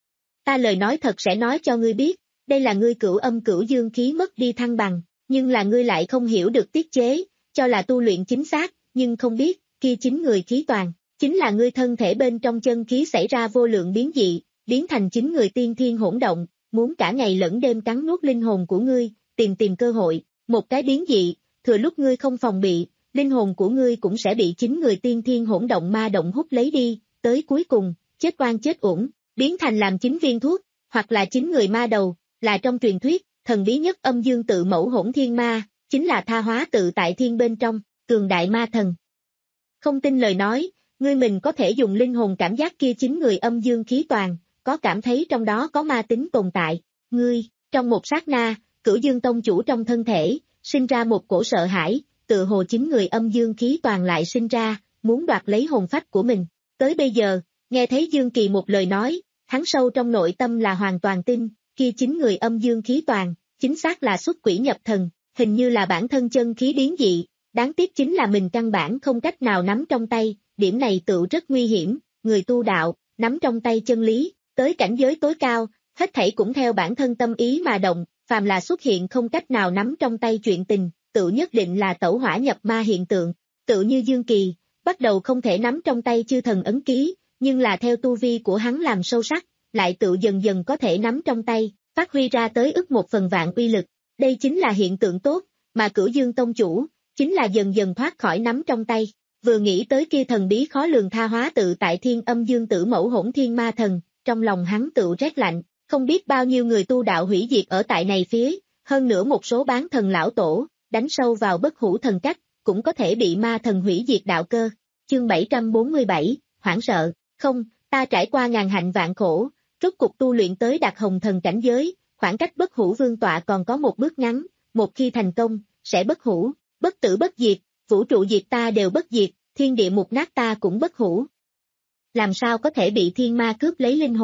Ta lời nói thật sẽ nói cho ngươi biết, đây là ngươi cửu âm cửu dương khí mất đi thăng bằng, nhưng là ngươi lại không hiểu được tiết chế, cho là tu luyện chính xác, nhưng không biết, kia chính người khí toàn, chính là ngươi thân thể bên trong chân khí xảy ra vô lượng biến dị, biến thành chính người tiên thiên hỗn động, muốn cả ngày lẫn đêm cắn nuốt linh hồn của ngươi, tìm tìm cơ hội, một cái biến dị, thừa lúc ngươi không phòng bị, linh hồn của ngươi cũng sẽ bị chính người tiên thiên hỗn động ma động hút lấy đi, tới cuối cùng, chết oan chết uổng, biến thành làm chính viên thuốc, hoặc là chính người ma đầu, là trong truyền thuyết, thần bí nhất âm dương tự mẫu hỗn thiên ma, chính là tha hóa tự tại thiên bên trong, cường đại ma thần. Không tin lời nói, ngươi mình có thể dùng linh hồn cảm giác kia chính người âm dương khí toàn, có cảm thấy trong đó có ma tính tồn tại, ngươi, trong một sát na, Cửu Dương Tông chủ trong thân thể, sinh ra một cổ sợ hãi, tự hồ chính người âm dương khí toàn lại sinh ra, muốn đoạt lấy hồn phách của mình. Tới bây giờ, nghe thấy Dương Kỳ một lời nói, hắn sâu trong nội tâm là hoàn toàn tin, kia chính người âm dương khí toàn, chính xác là xuất quỷ nhập thần, hình như là bản thân chân khí biến dị, đáng tiếc chính là mình căn bản không cách nào nắm trong tay, điểm này tự rất nguy hiểm, người tu đạo, nắm trong tay chân lý, tới cảnh giới tối cao, hết thảy cũng theo bản thân tâm ý mà động, phàm là xuất hiện không cách nào nắm trong tay chuyện tình, tự nhất định là tẩu hỏa nhập ma hiện tượng, tự như Dương Kỳ, bắt đầu không thể nắm trong tay chư thần ấn ký, nhưng là theo tu vi của hắn làm sâu sắc, lại tự dần dần có thể nắm trong tay, phát huy ra tới ức một phần vạn uy lực, đây chính là hiện tượng tốt, mà Cửu Dương Tông chủ, chính là dần dần thoát khỏi nắm trong tay, vừa nghĩ tới kia thần bí khó lường tha hóa tự tại thiên âm dương tử mẫu hỗn thiên ma thần, trong lòng hắn tự rét lạnh, không biết bao nhiêu người tu đạo hủy diệt ở tại này phía, hơn nữa một số bán thần lão tổ, đánh sâu vào bất hủ thần cách, cũng có thể bị ma thần hủy diệt đạo cơ. Chương bảy trăm bốn mươi bảy, hoảng sợ, không, ta trải qua ngàn hạnh vạn khổ, rốt cục tu luyện tới đạt hồng thần cảnh giới, khoảng cách bất hủ vương tọa còn có một bước ngắn, một khi thành công, sẽ bất hủ, bất tử bất diệt, vũ trụ diệt ta đều bất diệt, thiên địa mục nát ta cũng bất hủ. Làm sao có thể bị thiên ma cướp lấy linh hồn,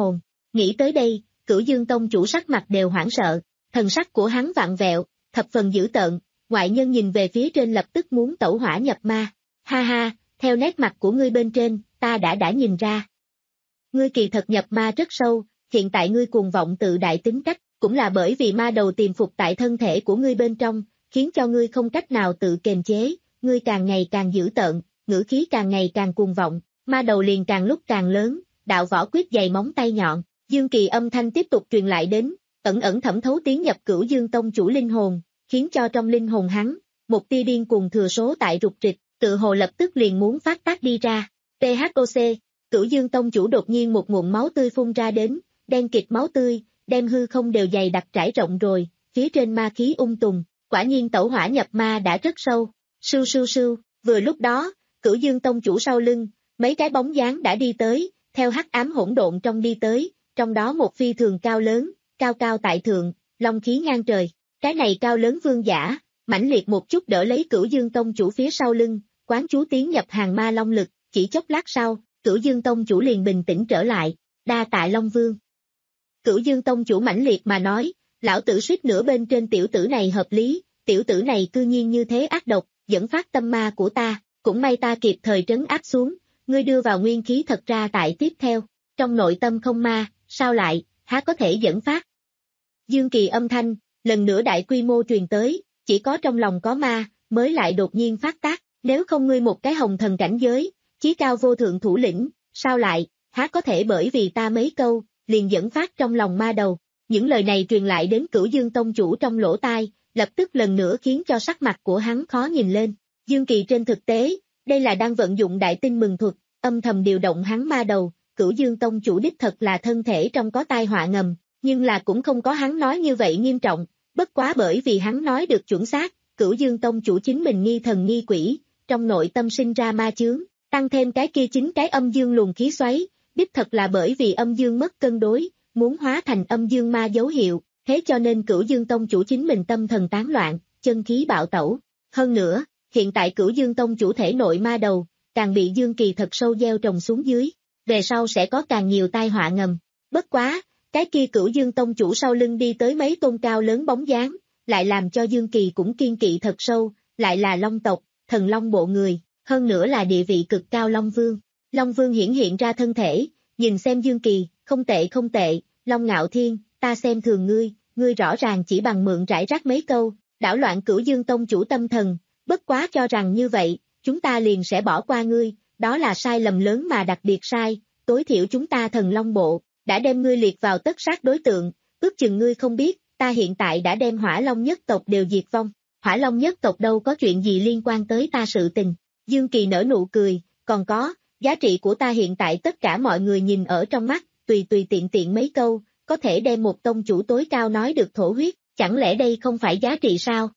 Nghĩ tới đây, Cửu Dương Tông chủ sắc mặt đều hoảng sợ, thần sắc của hắn vặn vẹo, thập phần dữ tợn, ngoại nhân nhìn về phía trên lập tức muốn tẩu hỏa nhập ma. Ha ha, theo nét mặt của ngươi bên trên, ta đã đã nhìn ra. Ngươi kỳ thật nhập ma rất sâu, hiện tại ngươi cuồng vọng tự đại tính cách, cũng là bởi vì ma đầu tiềm phục tại thân thể của ngươi bên trong, khiến cho ngươi không cách nào tự kiềm chế, ngươi càng ngày càng dữ tợn, ngữ khí càng ngày càng cuồng vọng, ma đầu liền càng lúc càng lớn, đạo võ quyết dày móng tay nhọn, Dương Kỳ âm thanh tiếp tục truyền lại đến, ẩn ẩn thẩm thấu tiến nhập Cửu Dương Tông chủ linh hồn, khiến cho trong linh hồn hắn, một tia điên cuồng thừa số tại rục rịch, tự hồ lập tức liền muốn phát tác đi ra. tê hát o xê, Cửu Dương Tông chủ đột nhiên một nguồn máu tươi phun ra đến, đen kịt máu tươi, đem hư không đều dày đặc trải rộng rồi, phía trên ma khí ung tùng, quả nhiên tẩu hỏa nhập ma đã rất sâu. Sưu sưu sưu, vừa lúc đó, Cửu Dương Tông chủ sau lưng, mấy cái bóng dáng đã đi tới, theo hắc ám hỗn độn trong đi tới, trong đó một phi thường cao lớn, cao cao tại thượng, long khí ngang trời, cái này cao lớn vương giả, mãnh liệt một chút đỡ lấy Cửu Dương Tông chủ phía sau lưng, quán chú tiến nhập hàng ma long lực, chỉ chốc lát sau, Cửu Dương Tông chủ liền bình tĩnh trở lại, đa tạ Long Vương. Cửu Dương Tông chủ mãnh liệt mà nói, lão tử suýt nữa bên trên tiểu tử này hợp lý, tiểu tử này cư nhiên như thế ác độc, dẫn phát tâm ma của ta, cũng may ta kịp thời trấn áp xuống, ngươi đưa vào nguyên khí thật ra tại tiếp theo, trong nội tâm không ma, sao lại, há có thể dẫn phát. Dương Kỳ âm thanh, lần nữa đại quy mô truyền tới, chỉ có trong lòng có ma, mới lại đột nhiên phát tác, nếu không ngươi một cái hồng thần cảnh giới, chí cao vô thượng thủ lĩnh, sao lại, há có thể bởi vì ta mấy câu, liền dẫn phát trong lòng ma đầu. Những lời này truyền lại đến Cửu Dương Tông chủ trong lỗ tai, lập tức lần nữa khiến cho sắc mặt của hắn khó nhìn lên. Dương Kỳ trên thực tế, đây là đang vận dụng đại tinh mừng thuật, âm thầm điều động hắn ma đầu, Cửu Dương Tông chủ đích thật là thân thể trong có tai họa ngầm, nhưng là cũng không có hắn nói như vậy nghiêm trọng, bất quá bởi vì hắn nói được chuẩn xác, Cửu Dương Tông chủ chính mình nghi thần nghi quỷ, trong nội tâm sinh ra ma chướng, tăng thêm cái kia chính cái âm dương luồng khí xoáy, đích thật là bởi vì âm dương mất cân đối, muốn hóa thành âm dương ma dấu hiệu, thế cho nên Cửu Dương Tông chủ chính mình tâm thần tán loạn, chân khí bạo tẩu. Hơn nữa, hiện tại Cửu Dương Tông chủ thể nội ma đầu, càng bị Dương Kỳ thật sâu gieo trồng xuống dưới, về sau sẽ có càng nhiều tai họa ngầm. Bất quá, cái kia Cửu Dương Tông chủ sau lưng đi tới mấy tôn cao lớn bóng dáng, lại làm cho Dương Kỳ cũng kiên kỵ thật sâu, lại là Long tộc, thần Long bộ người, hơn nữa là địa vị cực cao Long Vương. Long Vương hiển hiện ra thân thể, nhìn xem Dương Kỳ, không tệ không tệ, Long Ngạo Thiên, ta xem thường ngươi, ngươi rõ ràng chỉ bằng mượn rải rác mấy câu, đảo loạn Cửu Dương Tông chủ tâm thần, bất quá cho rằng như vậy, chúng ta liền sẽ bỏ qua ngươi, đó là sai lầm lớn mà đặc biệt sai, tối thiểu chúng ta thần Long bộ, đã đem ngươi liệt vào tất sát đối tượng, ước chừng ngươi không biết, ta hiện tại đã đem Hỏa Long nhất tộc đều diệt vong, Hỏa Long nhất tộc đâu có chuyện gì liên quan tới ta sự tình. Dương Kỳ nở nụ cười, còn có, giá trị của ta hiện tại tất cả mọi người nhìn ở trong mắt, tùy tùy tiện tiện mấy câu, có thể đem một tông chủ tối cao nói được thổ huyết, chẳng lẽ đây không phải giá trị sao?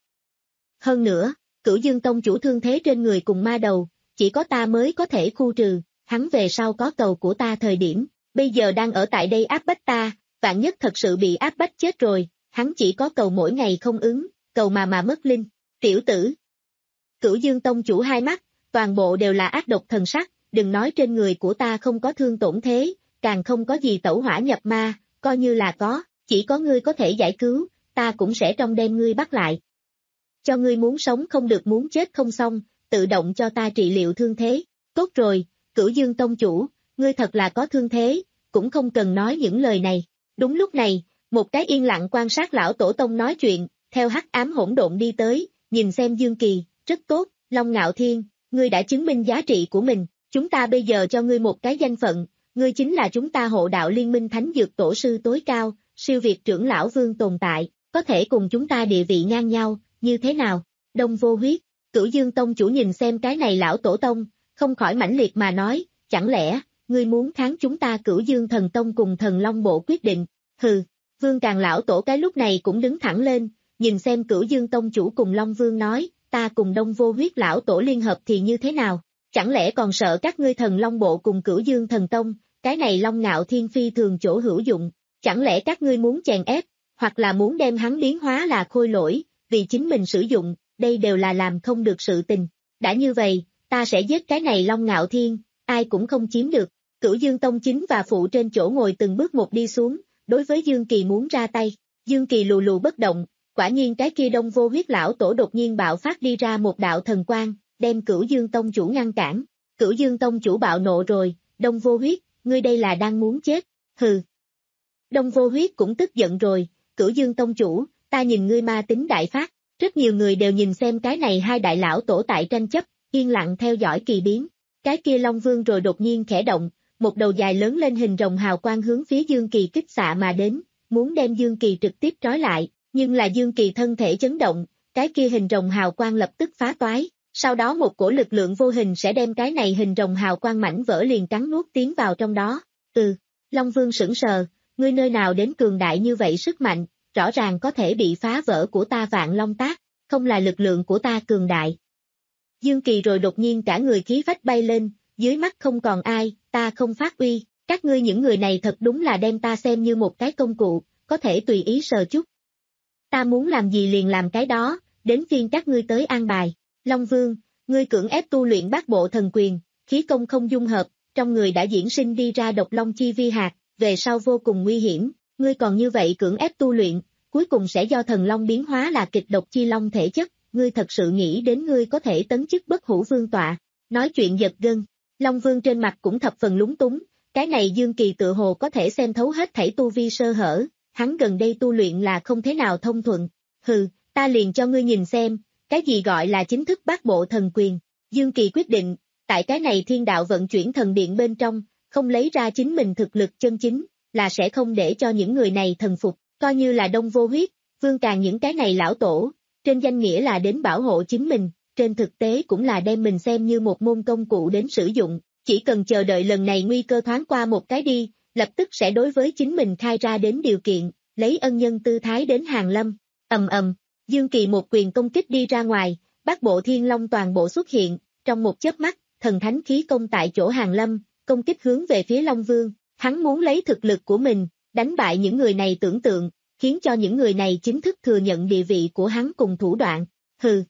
Hơn nữa, Cửu Dương Tông chủ thương thế trên người cùng ma đầu, chỉ có ta mới có thể khu trừ, hắn về sau có cầu của ta thời điểm, bây giờ đang ở tại đây áp bách ta, vạn nhất thật sự bị áp bách chết rồi, hắn chỉ có cầu mỗi ngày không ứng, cầu mà mà mất linh, tiểu tử. Cửu Dương Tông chủ hai mắt, toàn bộ đều là ác độc thần sắc, đừng nói trên người của ta không có thương tổn thế, càng không có gì tẩu hỏa nhập ma, coi như là có, chỉ có ngươi có thể giải cứu, ta cũng sẽ trong đêm ngươi bắt lại. Cho ngươi muốn sống không được muốn chết không xong, tự động cho ta trị liệu thương thế, tốt rồi, Cửu Dương Tông chủ, ngươi thật là có thương thế, cũng không cần nói những lời này. Đúng lúc này, một cái yên lặng quan sát lão tổ tông nói chuyện, theo hắc ám hỗn độn đi tới, nhìn xem Dương Kỳ, rất tốt, Long Ngạo Thiên, ngươi đã chứng minh giá trị của mình, chúng ta bây giờ cho ngươi một cái danh phận, ngươi chính là chúng ta hộ đạo liên minh thánh dược tổ sư tối cao, siêu việt trưởng lão vương tồn tại, có thể cùng chúng ta địa vị ngang nhau, như thế nào? Đông Vô Huyết, Cửu Dương Tông chủ nhìn xem cái này lão tổ tông, không khỏi mãnh liệt mà nói, chẳng lẽ, ngươi muốn kháng chúng ta Cửu Dương Thần Tông cùng Thần Long Bộ quyết định? Hừ, Vương Càng lão tổ cái lúc này cũng đứng thẳng lên, nhìn xem Cửu Dương Tông chủ cùng Long Vương nói, ta cùng Đông Vô Huyết lão tổ liên hợp thì như thế nào? Chẳng lẽ còn sợ các ngươi Thần Long Bộ cùng Cửu Dương Thần Tông, cái này Long Ngạo Thiên phi thường chỗ hữu dụng, chẳng lẽ các ngươi muốn chèn ép, hoặc là muốn đem hắn biến hóa là khôi lỗi, vì chính mình sử dụng, đây đều là làm không được sự tình. Đã như vậy, ta sẽ giết cái này Long Ngạo Thiên, ai cũng không chiếm được. Cửu Dương Tông chính và phụ trên chỗ ngồi từng bước một đi xuống, đối với Dương Kỳ muốn ra tay. Dương Kỳ lù lù bất động, quả nhiên cái kia Đông Vô Huyết lão tổ đột nhiên bạo phát đi ra một đạo thần quang, đem Cửu Dương Tông chủ ngăn cản. Cửu Dương Tông chủ bạo nộ rồi, Đông Vô Huyết, ngươi đây là đang muốn chết, hừ. Đông Vô Huyết cũng tức giận rồi, Cửu Dương Tông chủ, ta nhìn ngươi ma tính đại phát. Rất nhiều người đều nhìn xem cái này hai đại lão tổ tại tranh chấp, yên lặng theo dõi kỳ biến. Cái kia Long Vương rồi đột nhiên khẽ động, một đầu dài lớn lên hình rồng hào quang hướng phía Dương Kỳ kích xạ mà đến, muốn đem Dương Kỳ trực tiếp trói lại, nhưng là Dương Kỳ thân thể chấn động, cái kia hình rồng hào quang lập tức phá toái, sau đó một cổ lực lượng vô hình sẽ đem cái này hình rồng hào quang mảnh vỡ liền cắn nuốt tiến vào trong đó. Ừ, Long Vương sững sờ, ngươi nơi nào đến cường đại như vậy sức mạnh, rõ ràng có thể bị phá vỡ của ta Vạn Long Tác, không là lực lượng của ta cường đại. Dương Kỳ rồi đột nhiên cả người khí phách bay lên, dưới mắt không còn ai, ta không phát uy, các ngươi những người này thật đúng là đem ta xem như một cái công cụ, có thể tùy ý sờ chút. Ta muốn làm gì liền làm cái đó, đến phiên các ngươi tới an bài. Long Vương, ngươi cưỡng ép tu luyện bát bộ thần quyền, khí công không dung hợp, trong người đã diễn sinh đi ra độc long chi vi hạt, về sau vô cùng nguy hiểm, ngươi còn như vậy cưỡng ép tu luyện, cuối cùng sẽ do thần long biến hóa là kịch độc chi long thể chất, ngươi thật sự nghĩ đến ngươi có thể tấn chức bất hủ vương tọa, nói chuyện giật gân. Long Vương trên mặt cũng thập phần lúng túng, cái này Dương Kỳ tự hồ có thể xem thấu hết thảy tu vi sơ hở, hắn gần đây tu luyện là không thế nào thông thuận, hừ, ta liền cho ngươi nhìn xem, cái gì gọi là chính thức bát bộ thần quyền. Dương Kỳ quyết định, tại cái này thiên đạo vận chuyển thần điện bên trong, không lấy ra chính mình thực lực chân chính, là sẽ không để cho những người này thần phục, coi như là Đông Vô Huyết, Vương Càng những cái này lão tổ, trên danh nghĩa là đến bảo hộ chính mình, trên thực tế cũng là đem mình xem như một môn công cụ đến sử dụng, chỉ cần chờ đợi lần này nguy cơ thoáng qua một cái đi, lập tức sẽ đối với chính mình khai ra đến điều kiện, lấy ân nhân tư thái đến hàng lâm. Ầm ầm, Dương Kỳ một quyền công kích đi ra ngoài, bát bộ thiên long toàn bộ xuất hiện, trong một chớp mắt, thần thánh khí công tại chỗ hàng lâm, công kích hướng về phía Long Vương, hắn muốn lấy thực lực của mình, đánh bại những người này tưởng tượng, khiến cho những người này chính thức thừa nhận địa vị của hắn cùng thủ đoạn. Hừ.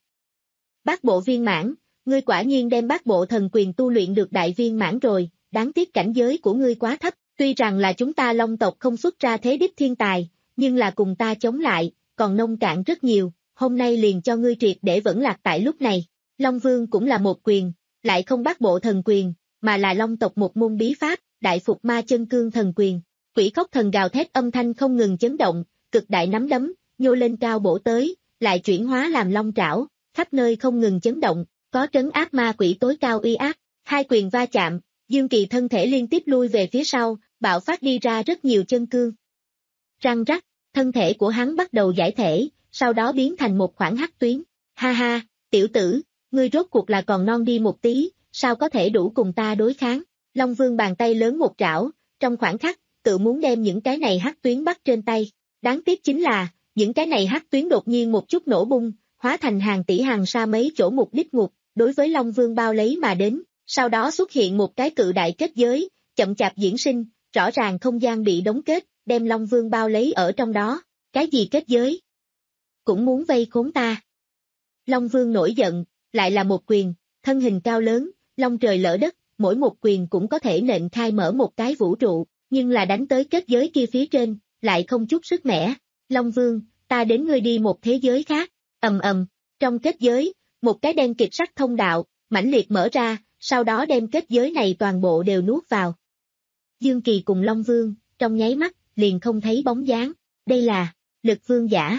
Bát bộ viên mãn, ngươi quả nhiên đem bát bộ thần quyền tu luyện được đại viên mãn rồi, đáng tiếc cảnh giới của ngươi quá thấp, tuy rằng là chúng ta Long tộc không xuất ra thế đích thiên tài, nhưng là cùng ta chống lại, còn nông cạn rất nhiều, hôm nay liền cho ngươi triệt để vẫn lạc tại lúc này. Long Vương cũng là một quyền, lại không bát bộ thần quyền, mà là Long tộc một môn bí pháp, Đại Phục Ma Chân Cương thần quyền. Quỷ khóc thần gào thét âm thanh không ngừng chấn động, cực đại nắm đấm, nhô lên cao bổ tới, lại chuyển hóa làm long trảo, khắp nơi không ngừng chấn động, có trấn áp ma quỷ tối cao uy áp. Hai quyền va chạm, Dương Kỳ thân thể liên tiếp lui về phía sau, bạo phát đi ra rất nhiều chân cương. Răng rắc, thân thể của hắn bắt đầu giải thể, sau đó biến thành một khoảng hắc tuyến. Ha ha, tiểu tử, ngươi rốt cuộc là còn non đi một tí, sao có thể đủ cùng ta đối kháng. Long Vương bàn tay lớn một trảo, trong khoảng khắc, tự muốn đem những cái này hắc tuyến bắt trên tay. Đáng tiếc chính là, những cái này hắc tuyến đột nhiên một chút nổ bung, hóa thành hàng tỷ hàng sa mấy chỗ mục đích ngục, đối với Long Vương bao lấy mà đến, sau đó xuất hiện một cái cự đại kết giới, chậm chạp diễn sinh, rõ ràng không gian bị đóng kết, đem Long Vương bao lấy ở trong đó. Cái gì kết giới? Cũng muốn vây khốn ta. Long Vương nổi giận, lại là một quyền, thân hình cao lớn, long trời lỡ đất, mỗi một quyền cũng có thể nện khai mở một cái vũ trụ, nhưng là đánh tới kết giới kia phía trên, lại không chút sức mẻ. Long Vương, ta đến ngươi đi một thế giới khác. Ầm ầm, trong kết giới, một cái đen kịt sắc thông đạo, mãnh liệt mở ra, sau đó đem kết giới này toàn bộ đều nuốt vào. Dương Kỳ cùng Long Vương, trong nháy mắt, liền không thấy bóng dáng. Đây là lực vương giả.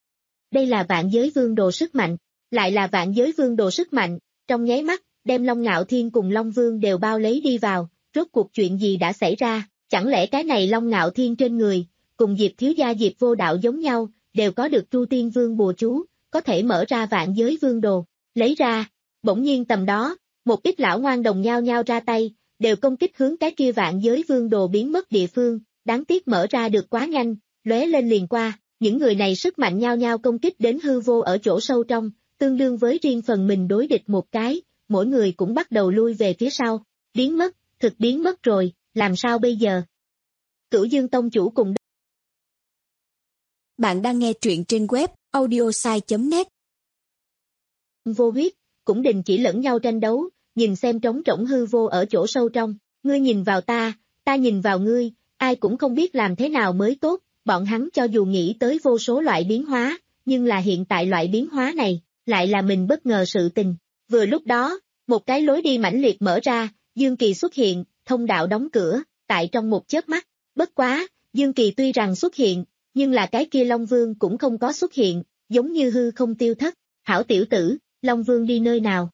Đây là vạn giới vương đồ sức mạnh, lại là vạn giới vương đồ sức mạnh, trong nháy mắt, đem Long Ngạo Thiên cùng Long Vương đều bao lấy đi vào, rốt cuộc chuyện gì đã xảy ra, chẳng lẽ cái này Long Ngạo Thiên trên người, cùng Diệp thiếu gia Diệp vô đạo giống nhau, đều có được Tru Tiên Vương bùa chú, có thể mở ra vạn giới vương đồ, lấy ra, bỗng nhiên tầm đó, một ít lão ngoan đồng nhao nhao ra tay, đều công kích hướng cái kia vạn giới vương đồ biến mất địa phương, đáng tiếc mở ra được quá nhanh, lóe lên liền qua, những người này sức mạnh nhao nhao công kích đến hư vô ở chỗ sâu trong, tương đương với riêng phần mình đối địch một cái, mỗi người cũng bắt đầu lui về phía sau, biến mất, thực biến mất rồi, làm sao bây giờ? Cửu Dương Tông chủ cùng Bạn đang nghe truyện trên web audiosai chấm net. Vô Huyết cũng đình chỉ lẫn nhau tranh đấu, nhìn xem trống rỗng hư vô ở chỗ sâu trong, Ngươi nhìn vào ta, ta nhìn vào ngươi, ai cũng không biết làm thế nào mới tốt, bọn hắn cho dù nghĩ tới vô số loại biến hóa, nhưng là hiện tại loại biến hóa này, lại là mình bất ngờ sự tình. Vừa lúc đó, một cái lối đi mãnh liệt mở ra, Dương Kỳ xuất hiện, thông đạo đóng cửa, tại trong một chớp mắt. Bất quá, Dương Kỳ tuy rằng xuất hiện, nhưng là cái kia Long Vương cũng không có xuất hiện, giống như hư không tiêu thất. Hảo tiểu tử, Long Vương đi nơi nào?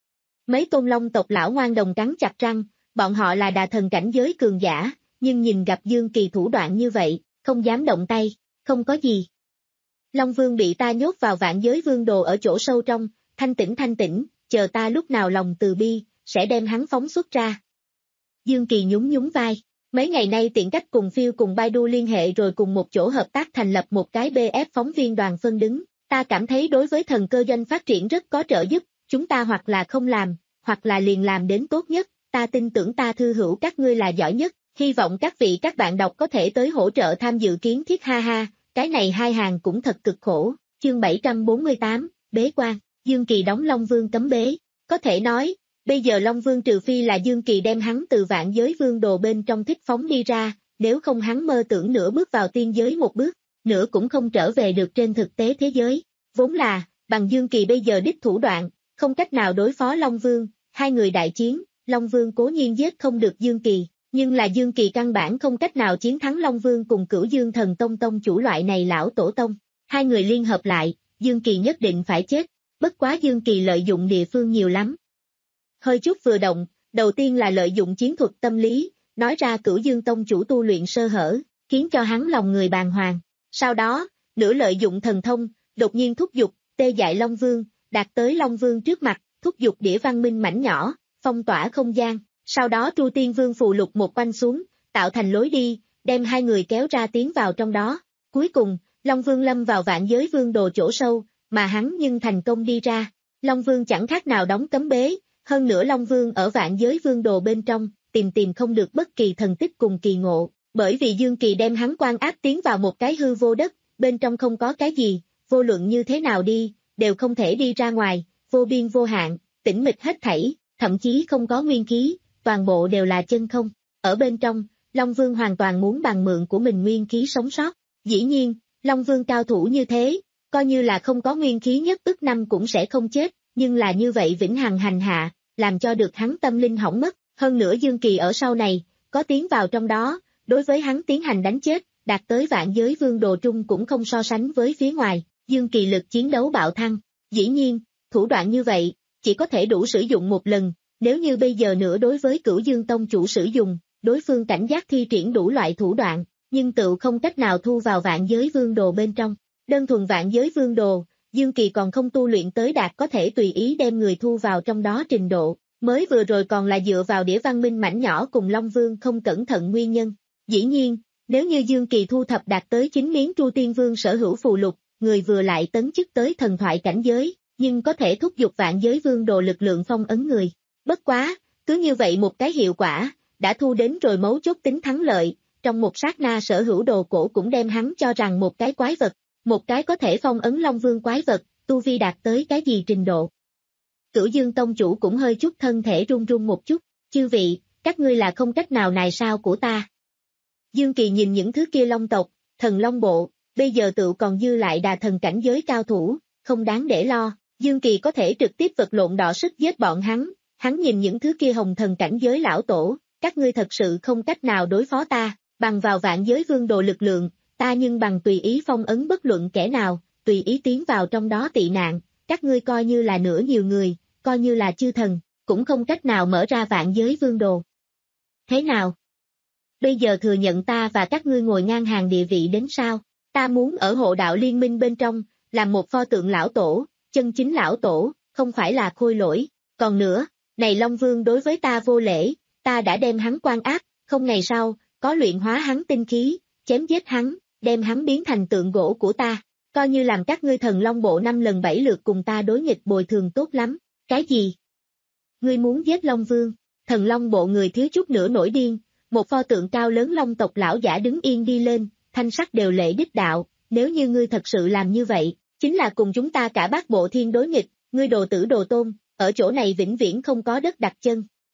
Mấy tôn Long tộc lão ngoan đồng cắn chặt răng, bọn họ là đà thần cảnh giới cường giả, nhưng nhìn gặp Dương Kỳ thủ đoạn như vậy, không dám động tay, không có gì. Long Vương bị ta nhốt vào vạn giới vương đồ ở chỗ sâu trong, thanh tĩnh thanh tĩnh, chờ ta lúc nào lòng từ bi, sẽ đem hắn phóng xuất ra. Dương Kỳ nhún nhún vai, mấy ngày nay tiện cách cùng Phiêu cùng Baidu liên hệ rồi cùng một chỗ hợp tác thành lập một cái bê ép phóng viên đoàn phân đứng, ta cảm thấy đối với thần cơ doanh phát triển rất có trợ giúp, chúng ta hoặc là không làm, hoặc là liền làm đến tốt nhất, ta tin tưởng ta thư hữu các ngươi là giỏi nhất, hy vọng các vị các bạn đọc có thể tới hỗ trợ tham dự kiến thiết ha ha, cái này hai hàng cũng thật cực khổ, chương bảy trăm bốn mươi tám, bế quan, Dương Kỳ đóng Long Vương cấm bế, có thể nói, bây giờ Long Vương trừ phi là Dương Kỳ đem hắn từ vạn giới vương đồ bên trong thích phóng đi ra, nếu không hắn mơ tưởng nửa bước vào tiên giới một bước, nửa cũng không trở về được trên thực tế thế giới, vốn là, bằng Dương Kỳ bây giờ đích thủ đoạn, không cách nào đối phó Long Vương, hai người đại chiến, Long Vương cố nhiên giết không được Dương Kỳ, nhưng là Dương Kỳ căn bản không cách nào chiến thắng Long Vương cùng Cửu Dương Thần Tông tông chủ loại này lão tổ tông, hai người liên hợp lại, Dương Kỳ nhất định phải chết, bất quá Dương Kỳ lợi dụng địa phương nhiều lắm. Hơi chút vừa động, đầu tiên là lợi dụng chiến thuật tâm lý, nói ra Cửu Dương tông chủ tu luyện sơ hở, khiến cho hắn lòng người bàng hoàng, sau đó, nửa lợi dụng thần thông, đột nhiên thúc giục, tê dại Long Vương, đạt tới Long Vương trước mặt, thúc giục đĩa văn minh mảnh nhỏ, phong tỏa không gian, sau đó Tru Tiên Vương phù lục một quanh xuống, tạo thành lối đi, đem hai người kéo ra tiến vào trong đó. Cuối cùng, Long Vương lâm vào vạn giới vương đồ chỗ sâu, mà hắn nhưng thành công đi ra. Long Vương chẳng khác nào đóng cấm bế, hơn nữa Long Vương ở vạn giới vương đồ bên trong, tìm tìm không được bất kỳ thần tích cùng kỳ ngộ, bởi vì Dương Kỳ đem hắn quan áp tiến vào một cái hư vô đất, bên trong không có cái gì, vô luận như thế nào đi, đều không thể đi ra ngoài, vô biên vô hạn, tĩnh mịch hết thảy, thậm chí không có nguyên khí, toàn bộ đều là chân không. Ở bên trong, Long Vương hoàn toàn muốn bằng mượn của mình nguyên khí sống sót. Dĩ nhiên, Long Vương cao thủ như thế, coi như là không có nguyên khí nhất ức năm cũng sẽ không chết, nhưng là như vậy vĩnh hằng hành hạ, làm cho được hắn tâm linh hỏng mất. Hơn nữa Dương Kỳ ở sau này, có tiến vào trong đó, đối với hắn tiến hành đánh chết, đạt tới vạn giới vương đồ trung cũng không so sánh với phía ngoài, Dương Kỳ lực chiến đấu bạo thăng. Dĩ nhiên, thủ đoạn như vậy, chỉ có thể đủ sử dụng một lần, nếu như bây giờ nữa đối với Cửu Dương tông chủ sử dụng, đối phương cảnh giác thi triển đủ loại thủ đoạn, nhưng tự không cách nào thu vào vạn giới vương đồ bên trong. Đơn thuần vạn giới vương đồ, Dương Kỳ còn không tu luyện tới đạt có thể tùy ý đem người thu vào trong đó trình độ, mới vừa rồi còn là dựa vào đĩa văn minh mảnh nhỏ cùng Long Vương không cẩn thận nguyên nhân. Dĩ nhiên, nếu như Dương Kỳ thu thập đạt tới chín miếng Tru Tiên Vương sở hữu phù lục, người vừa lại tấn chức tới thần thoại cảnh giới, nhưng có thể thúc giục vạn giới vương đồ lực lượng phong ấn người. Bất quá, cứ như vậy một cái hiệu quả, đã thu đến rồi mấu chốt tính thắng lợi, trong một sát na sở hữu đồ cổ cũng đem hắn cho rằng một cái quái vật, một cái có thể phong ấn Long Vương quái vật, tu vi đạt tới cái gì trình độ. Cửu Dương tông chủ cũng hơi chút thân thể run run một chút, chư vị, các ngươi là không cách nào nài sao của ta. Dương Kỳ nhìn những thứ kia long tộc, thần long bộ, bây giờ tự còn dư lại đà thần cảnh giới cao thủ, không đáng để lo, Dương Kỳ có thể trực tiếp vật lộn đọ sức giết bọn hắn, hắn nhìn những thứ kia hồng thần cảnh giới lão tổ, các ngươi thật sự không cách nào đối phó ta, bằng vào vạn giới vương đồ lực lượng, ta nhưng bằng tùy ý phong ấn bất luận kẻ nào, tùy ý tiến vào trong đó tị nạn, các ngươi coi như là nửa nhiều người, coi như là chư thần, cũng không cách nào mở ra vạn giới vương đồ. Thế nào? Bây giờ thừa nhận ta và các ngươi ngồi ngang hàng địa vị đến sao? Ta muốn ở hộ đạo liên minh bên trong, làm một pho tượng lão tổ, chân chính lão tổ, không phải là khôi lỗi. Còn nữa, này Long Vương đối với ta vô lễ, ta đã đem hắn quan áp, không ngày sau, có luyện hóa hắn tinh khí, chém giết hắn, đem hắn biến thành tượng gỗ của ta, coi như làm các ngươi thần Long bộ năm lần bảy lượt cùng ta đối nghịch bồi thường tốt lắm. Cái gì? Ngươi muốn giết Long Vương? Thần Long bộ người thiếu chút nữa nổi điên, một pho tượng cao lớn Long tộc lão giả đứng yên đi lên, thanh sắc đều lệ đích đạo, nếu như ngươi thật sự làm như vậy, chính là cùng chúng ta cả bát bộ thiên đối nghịch, ngươi đồ tử đồ tôn, ở chỗ này vĩnh viễn không có đất đặt chân.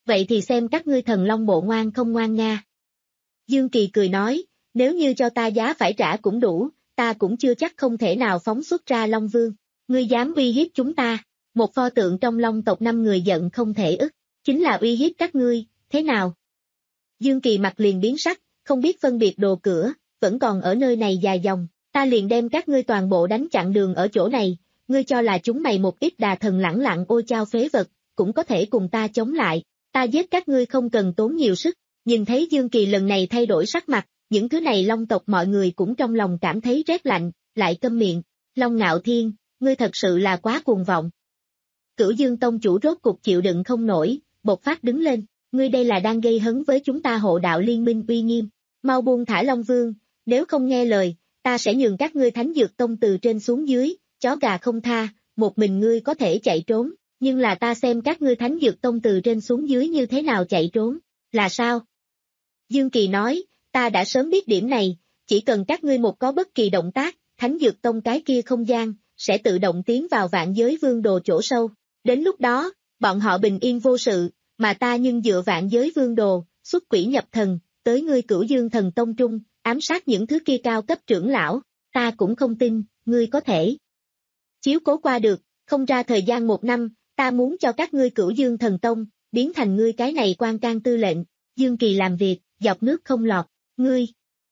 vậy thì xem các ngươi thần long bộ ngoan không ngoan nga. Dương Kỳ cười nói, nếu như cho ta giá phải trả cũng đủ, ta cũng chưa chắc không thể nào phóng xuất ra Long Vương. Ngươi dám uy hiếp chúng ta, một pho tượng trong Long tộc năm người giận không thể ức, chính là uy hiếp các ngươi, thế nào? Dương Kỳ mặt liền biến sắc, không biết phân biệt đồ cửa, vẫn còn ở nơi này dài dòng, ta liền đem các ngươi toàn bộ đánh chặn đường ở chỗ này, ngươi cho là chúng mày một ít đà thần lẳng lặng ô chao phế vật, cũng có thể cùng ta chống lại, ta giết các ngươi không cần tốn nhiều sức. Nhìn thấy Dương Kỳ lần này thay đổi sắc mặt, những thứ này Long tộc mọi người cũng trong lòng cảm thấy rét lạnh, lại câm miệng. Long Ngạo Thiên, ngươi thật sự là quá cuồng vọng. Cửu Dương Tông chủ rốt cục chịu đựng không nổi, bộc phát đứng lên, ngươi đây là đang gây hấn với chúng ta hộ đạo liên minh uy nghiêm, mau buông thả Long Vương, nếu không nghe lời, ta sẽ nhường các ngươi Thánh Dược Tông từ trên xuống dưới, chó gà không tha, một mình ngươi có thể chạy trốn, nhưng là ta xem các ngươi Thánh Dược Tông từ trên xuống dưới như thế nào chạy trốn, là sao? Dương Kỳ nói, ta đã sớm biết điểm này, chỉ cần các ngươi một có bất kỳ động tác, Thánh Dược Tông cái kia không gian, sẽ tự động tiến vào vạn giới vương đồ chỗ sâu. Đến lúc đó, bọn họ bình yên vô sự, mà ta nhưng dựa vạn giới vương đồ, xuất quỷ nhập thần, tới ngươi Cửu Dương Thần Tông trung, ám sát những thứ kia cao cấp trưởng lão, ta cũng không tin, ngươi có thể chiếu cố qua được, không ra thời gian một năm, ta muốn cho các ngươi Cửu Dương Thần Tông, biến thành ngươi cái này quan can tư lệnh. Dương Kỳ làm việc, dọc nước không lọt, ngươi.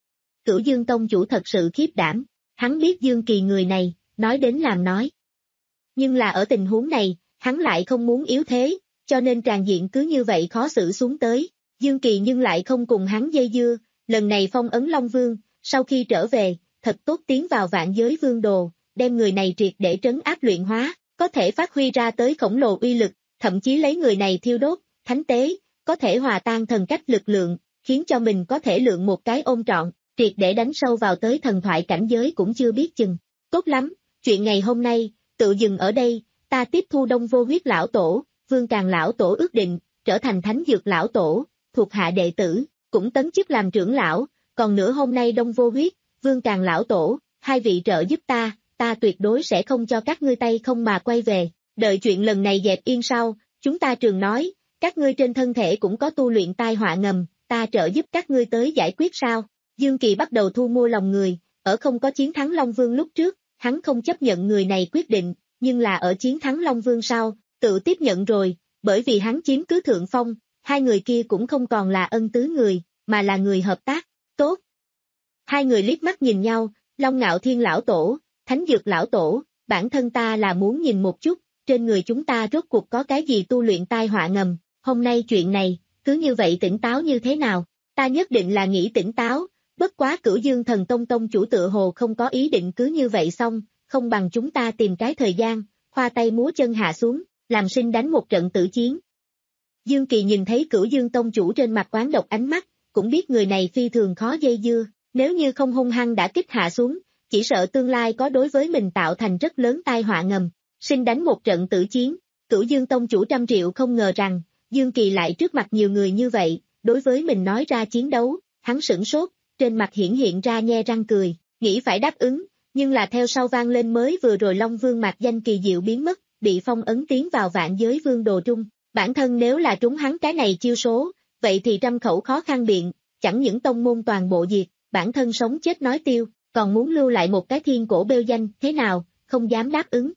Cửu Dương Tông chủ thật sự khiếp đảm, hắn biết Dương Kỳ người này, nói đến làm nói. Nhưng là ở tình huống này, hắn lại không muốn yếu thế, cho nên tràn diện cứ như vậy khó xử xuống tới. Dương Kỳ nhưng lại không cùng hắn dây dưa, lần này phong ấn Long Vương, sau khi trở về, thật tốt tiến vào vạn giới vương đồ, đem người này triệt để trấn áp luyện hóa, có thể phát huy ra tới khổng lồ uy lực, thậm chí lấy người này thiêu đốt, thánh tế, có thể hòa tan thần cách lực lượng, khiến cho mình có thể lượng một cái ôm trọn, triệt để đánh sâu vào tới thần thoại cảnh giới cũng chưa biết chừng. Tốt lắm, chuyện ngày hôm nay, tự dừng ở đây, ta tiếp thu Đông Vô Huyết lão tổ, Vương Càn lão tổ ước định, trở thành Thánh Dược lão tổ, thuộc hạ đệ tử, cũng tấn chức làm trưởng lão, còn nữa hôm nay Đông Vô Huyết, Vương Càn lão tổ, hai vị trợ giúp ta, ta tuyệt đối sẽ không cho các ngươi tay không mà quay về, đợi chuyện lần này dẹp yên sau, chúng ta trường nói, các ngươi trên thân thể cũng có tu luyện tai họa ngầm, ta trợ giúp các ngươi tới giải quyết sao? Dương Kỳ bắt đầu thu mua lòng người, ở không có chiến thắng Long Vương lúc trước, hắn không chấp nhận người này quyết định, nhưng là ở chiến thắng Long Vương sau, tự tiếp nhận rồi, bởi vì hắn chiếm cứ thượng phong, hai người kia cũng không còn là ân tứ người, mà là người hợp tác, tốt. Hai người liếc mắt nhìn nhau, Long Ngạo Thiên lão tổ, Thánh Dược lão tổ, bản thân ta là muốn nhìn một chút, trên người chúng ta rốt cuộc có cái gì tu luyện tai họa ngầm, hôm nay chuyện này, cứ như vậy tỉnh táo như thế nào, ta nhất định là nghĩ tỉnh táo, bất quá Cửu Dương Thần Tông tông chủ tựa hồ không có ý định cứ như vậy xong, không bằng chúng ta tìm cái thời gian, khoa tay múa chân hạ xuống, làm sinh đánh một trận tử chiến. Dương Kỳ nhìn thấy Cửu Dương tông chủ trên mặt oán độc ánh mắt, cũng biết người này phi thường khó dây dưa, nếu như không hung hăng đã kích hạ xuống, chỉ sợ tương lai có đối với mình tạo thành rất lớn tai họa ngầm, sinh đánh một trận tử chiến. Cửu Dương tông chủ trăm triệu không ngờ rằng, Dương Kỳ lại trước mặt nhiều người như vậy, đối với mình nói ra chiến đấu, hắn sửng sốt, trên mặt hiển hiện ra nhe răng cười, nghĩ phải đáp ứng, nhưng là theo sau vang lên mới vừa rồi Long Vương mạc danh kỳ diệu biến mất, bị phong ấn tiến vào vạn giới vương đồ trung, bản thân nếu là trúng hắn cái này chiêu số, vậy thì trăm khẩu khó khăn biện, chẳng những tông môn toàn bộ diệt, bản thân sống chết nói tiêu, còn muốn lưu lại một cái thiên cổ bêu danh, thế nào, không dám đáp ứng.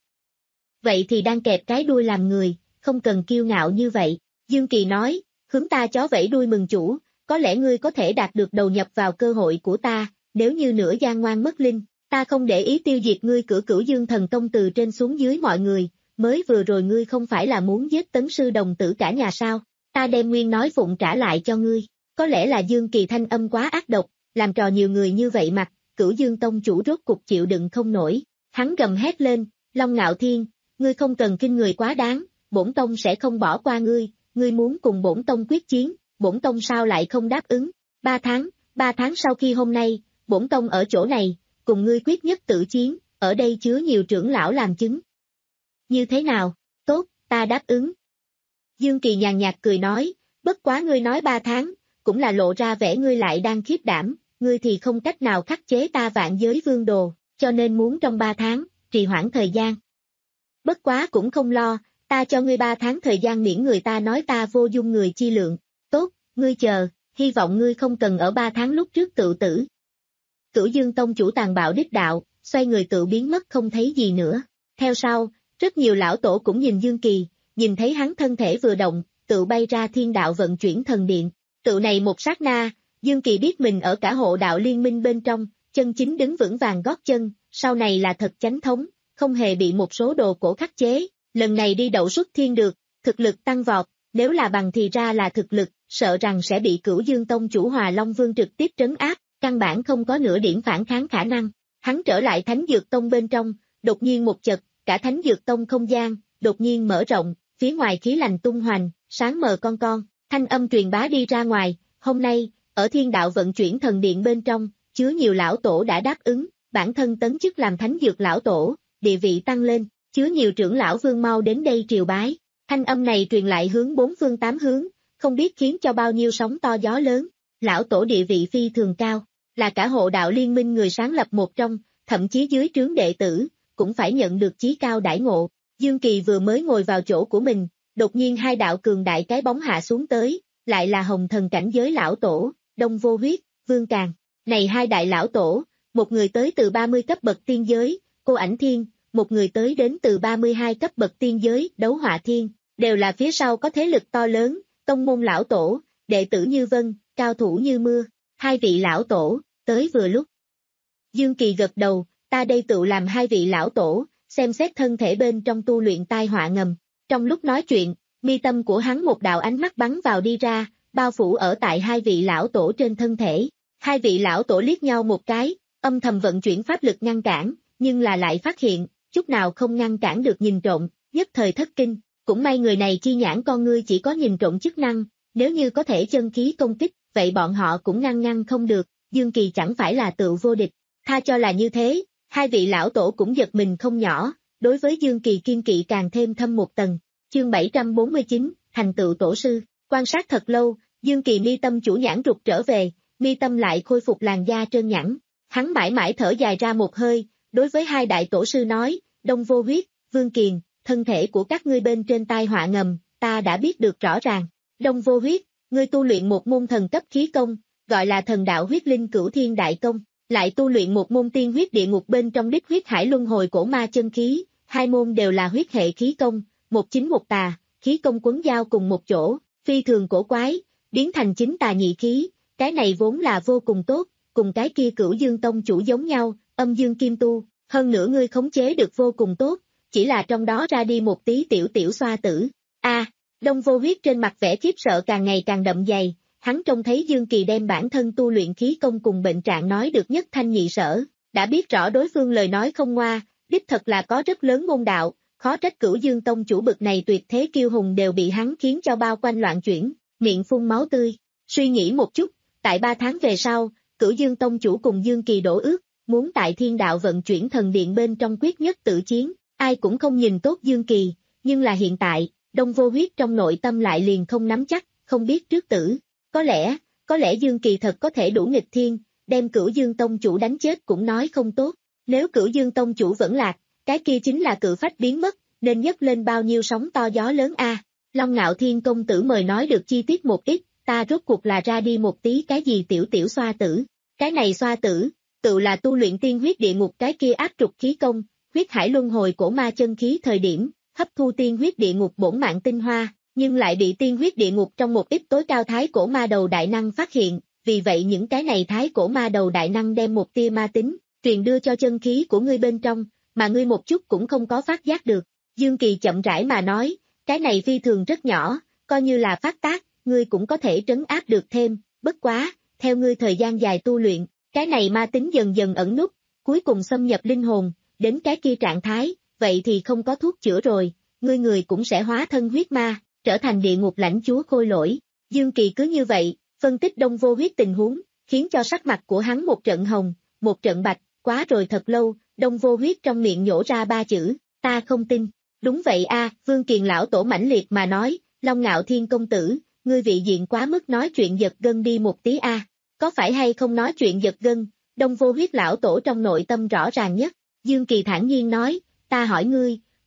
Vậy thì đang kẹp cái đuôi làm người, không cần kiêu ngạo như vậy, Dương Kỳ nói, hướng ta chó vẫy đuôi mừng chủ, có lẽ ngươi có thể đạt được đầu nhập vào cơ hội của ta, nếu như nửa gian ngoan mất linh, ta không để ý tiêu diệt ngươi cửa Cửu Dương Thần Tông từ trên xuống dưới mọi người, mới vừa rồi ngươi không phải là muốn giết Tấn sư đồng tử cả nhà sao, ta đem nguyên nói phụng trả lại cho ngươi, có lẽ là Dương Kỳ thanh âm quá ác độc, làm trò nhiều người như vậy mặt, Cửu Dương Tông chủ rốt cục chịu đựng không nổi, hắn gầm hét lên, Long Ngạo Thiên, ngươi không cần kinh người quá đáng, bổn tông sẽ không bỏ qua ngươi, ngươi muốn cùng bổn tông quyết chiến, bổn tông sao lại không đáp ứng, ba tháng, ba tháng sau khi hôm nay, bổn tông ở chỗ này, cùng ngươi quyết nhất tử chiến, ở đây chứa nhiều trưởng lão làm chứng. Như thế nào, tốt, ta đáp ứng. Dương Kỳ nhàn nhạt cười nói, bất quá ngươi nói ba tháng, cũng là lộ ra vẻ ngươi lại đang khiếp đảm, ngươi thì không cách nào khắc chế ta vạn giới vương đồ, cho nên muốn trong ba tháng, trì hoãn thời gian. Bất quá cũng không lo, ta cho ngươi ba tháng thời gian miễn người ta nói ta vô dung người chi lượng. Tốt, ngươi chờ, hy vọng ngươi không cần ở ba tháng lúc trước tự tử. Cửu Dương tông chủ tàn bạo đích đạo, xoay người tự biến mất không thấy gì nữa. Theo sau, rất nhiều lão tổ cũng nhìn Dương Kỳ, nhìn thấy hắn thân thể vừa động, tự bay ra thiên đạo vận chuyển thần điện. Tự này một sát na, Dương Kỳ biết mình ở cả hộ đạo liên minh bên trong, chân chính đứng vững vàng gót chân, sau này là thật chánh thống, không hề bị một số đồ cổ khắc chế. Lần này đi đậu xuất thiên được, thực lực tăng vọt, nếu là bằng thì ra là thực lực, sợ rằng sẽ bị Cửu Dương tông chủ Hòa Long Vương trực tiếp trấn áp, căn bản không có nửa điểm phản kháng khả năng. Hắn trở lại Thánh Dược Tông bên trong, đột nhiên một chật, cả Thánh Dược Tông không gian, đột nhiên mở rộng, phía ngoài khí lành tung hoành, sáng mờ con con, thanh âm truyền bá đi ra ngoài. Hôm nay, ở thiên đạo vận chuyển thần điện bên trong, chứa nhiều lão tổ đã đáp ứng, bản thân tấn chức làm Thánh Dược lão tổ, địa vị tăng lên, chứa nhiều trưởng lão vương mau đến đây triều bái. Thanh âm này truyền lại hướng bốn phương tám hướng, không biết khiến cho bao nhiêu sóng to gió lớn. Lão tổ địa vị phi thường cao, là cả hộ đạo liên minh người sáng lập một trong, thậm chí dưới trướng đệ tử, cũng phải nhận được chí cao đãi ngộ. Dương Kỳ vừa mới ngồi vào chỗ của mình, đột nhiên hai đạo cường đại cái bóng hạ xuống tới, lại là hồng thần cảnh giới lão tổ, Đông Vô Huyết, Vương Càn. Này hai đại lão tổ, một người tới từ ba mươi cấp bậc tiên giới, Cô Ảnh Thiên, một người tới đến từ ba mươi hai cấp bậc tiên giới, Đấu Họa Thiên, đều là phía sau có thế lực to lớn, tông môn lão tổ, đệ tử như vân, cao thủ như mưa. Hai vị lão tổ, tới vừa lúc. Dương Kỳ gật đầu, ta đây tự làm hai vị lão tổ, xem xét thân thể bên trong tu luyện tai họa ngầm. Trong lúc nói chuyện, mi tâm của hắn một đạo ánh mắt bắn vào đi ra, bao phủ ở tại hai vị lão tổ trên thân thể. Hai vị lão tổ liếc nhau một cái, âm thầm vận chuyển pháp lực ngăn cản, nhưng là lại phát hiện, chút nào không ngăn cản được nhìn trộm, nhất thời thất kinh. Cũng may người này chi nhãn con ngươi chỉ có nhìn trộm chức năng, nếu như có thể chân khí công kích, vậy bọn họ cũng ngăn ngăn không được, Dương Kỳ chẳng phải là tự vô địch. Tha cho là như thế, hai vị lão tổ cũng giật mình không nhỏ, đối với Dương Kỳ kiên kỵ càng thêm thâm một tầng. Chương bảy trăm bốn mươi chín, thành tựu tổ sư. Quan sát thật lâu, Dương Kỳ mi tâm chủ nhãn rụt trở về, mi tâm lại khôi phục làn da trơn nhẵn. Hắn mãi mãi thở dài ra một hơi, đối với hai đại tổ sư nói, Đông Vô Huyết, Vương Kiền, thân thể của các ngươi bên trên tai họa ngầm, ta đã biết được rõ ràng. Đông Vô Huyết, ngươi tu luyện một môn thần cấp khí công, gọi là thần đạo huyết linh cửu thiên đại công, lại tu luyện một môn tiên huyết địa ngục bên trong đích huyết hải luân hồi cổ ma chân khí, hai môn đều là huyết hệ khí công, một chính một tà, khí công quấn giao cùng một chỗ, phi thường cổ quái, biến thành chính tà nhị khí, cái này vốn là vô cùng tốt, cùng cái kia Cửu Dương tông chủ giống nhau, âm dương kim tu, hơn nữa ngươi khống chế được vô cùng tốt, chỉ là trong đó ra đi một tí tiểu tiểu xoa tử. A, à, Đông Vô Huyết trên mặt vẻ khiếp sợ càng ngày càng đậm dày, hắn trông thấy Dương Kỳ đem bản thân tu luyện khí công cùng bệnh trạng nói được nhất thanh nhị sở, đã biết rõ đối phương lời nói không ngoa, đích thật là có rất lớn môn đạo, khó trách Cửu Dương tông chủ bực này tuyệt thế kiêu hùng đều bị hắn khiến cho bao quanh loạn chuyển, miệng phun máu tươi. Suy nghĩ một chút, tại ba tháng về sau, Cửu Dương tông chủ cùng Dương Kỳ đổ ước, muốn tại thiên đạo vận chuyển thần điện bên trong quyết nhất tự chiến, ai cũng không nhìn tốt Dương Kỳ, nhưng là hiện tại, Đông Vô Huyết trong nội tâm lại liền không nắm chắc, không biết trước tử. Có lẽ, có lẽ Dương Kỳ thật có thể đủ nghịch thiên, đem Cửu Dương tông chủ đánh chết cũng nói không tốt. Nếu Cửu Dương tông chủ vẫn lạc, cái kia chính là cự phách biến mất, nên nhấc lên bao nhiêu sóng to gió lớn a. À. Long Ngạo Thiên công tử mời nói được chi tiết một ít, ta rốt cuộc là ra đi một tí cái gì tiểu tiểu xoa tử. Cái này xoa tử, tự là tu luyện tiên huyết địa ngục cái kia áp trục khí công, huyết hải luân hồi cổ ma chân khí thời điểm, hấp thu tiên huyết địa ngục bổn mạng tinh hoa, nhưng lại bị tiên huyết địa ngục trong một ít tối cao thái cổ ma đầu đại năng phát hiện, vì vậy những cái này thái cổ ma đầu đại năng đem một tia ma tính, truyền đưa cho chân khí của ngươi bên trong, mà ngươi một chút cũng không có phát giác được. Dương Kỳ chậm rãi mà nói, cái này phi thường rất nhỏ, coi như là phát tác, ngươi cũng có thể trấn áp được thêm, bất quá, theo ngươi thời gian dài tu luyện, cái này ma tính dần dần ẩn nút, cuối cùng xâm nhập linh hồn, đến cái kia trạng thái, vậy thì không có thuốc chữa rồi, ngươi người cũng sẽ hóa thân huyết ma, trở thành địa ngục lãnh chúa khôi lỗi. Dương Kỳ cứ như vậy, phân tích Đông Vô Huyết tình huống, khiến cho sắc mặt của hắn một trận hồng, một trận bạch, quá rồi thật lâu, Đông Vô Huyết trong miệng nhổ ra ba chữ, ta không tin. Đúng vậy a, Vương Kiền lão tổ mãnh liệt mà nói, Long Ngạo Thiên công tử, ngươi vị diện quá mức nói chuyện giật gân đi một tí a. À. Có phải hay không nói chuyện giật gân? Đông Vô Huyết lão tổ trong nội tâm rõ ràng nhất. Dương Kỳ thản nhiên nói, ta hỏi ngươi,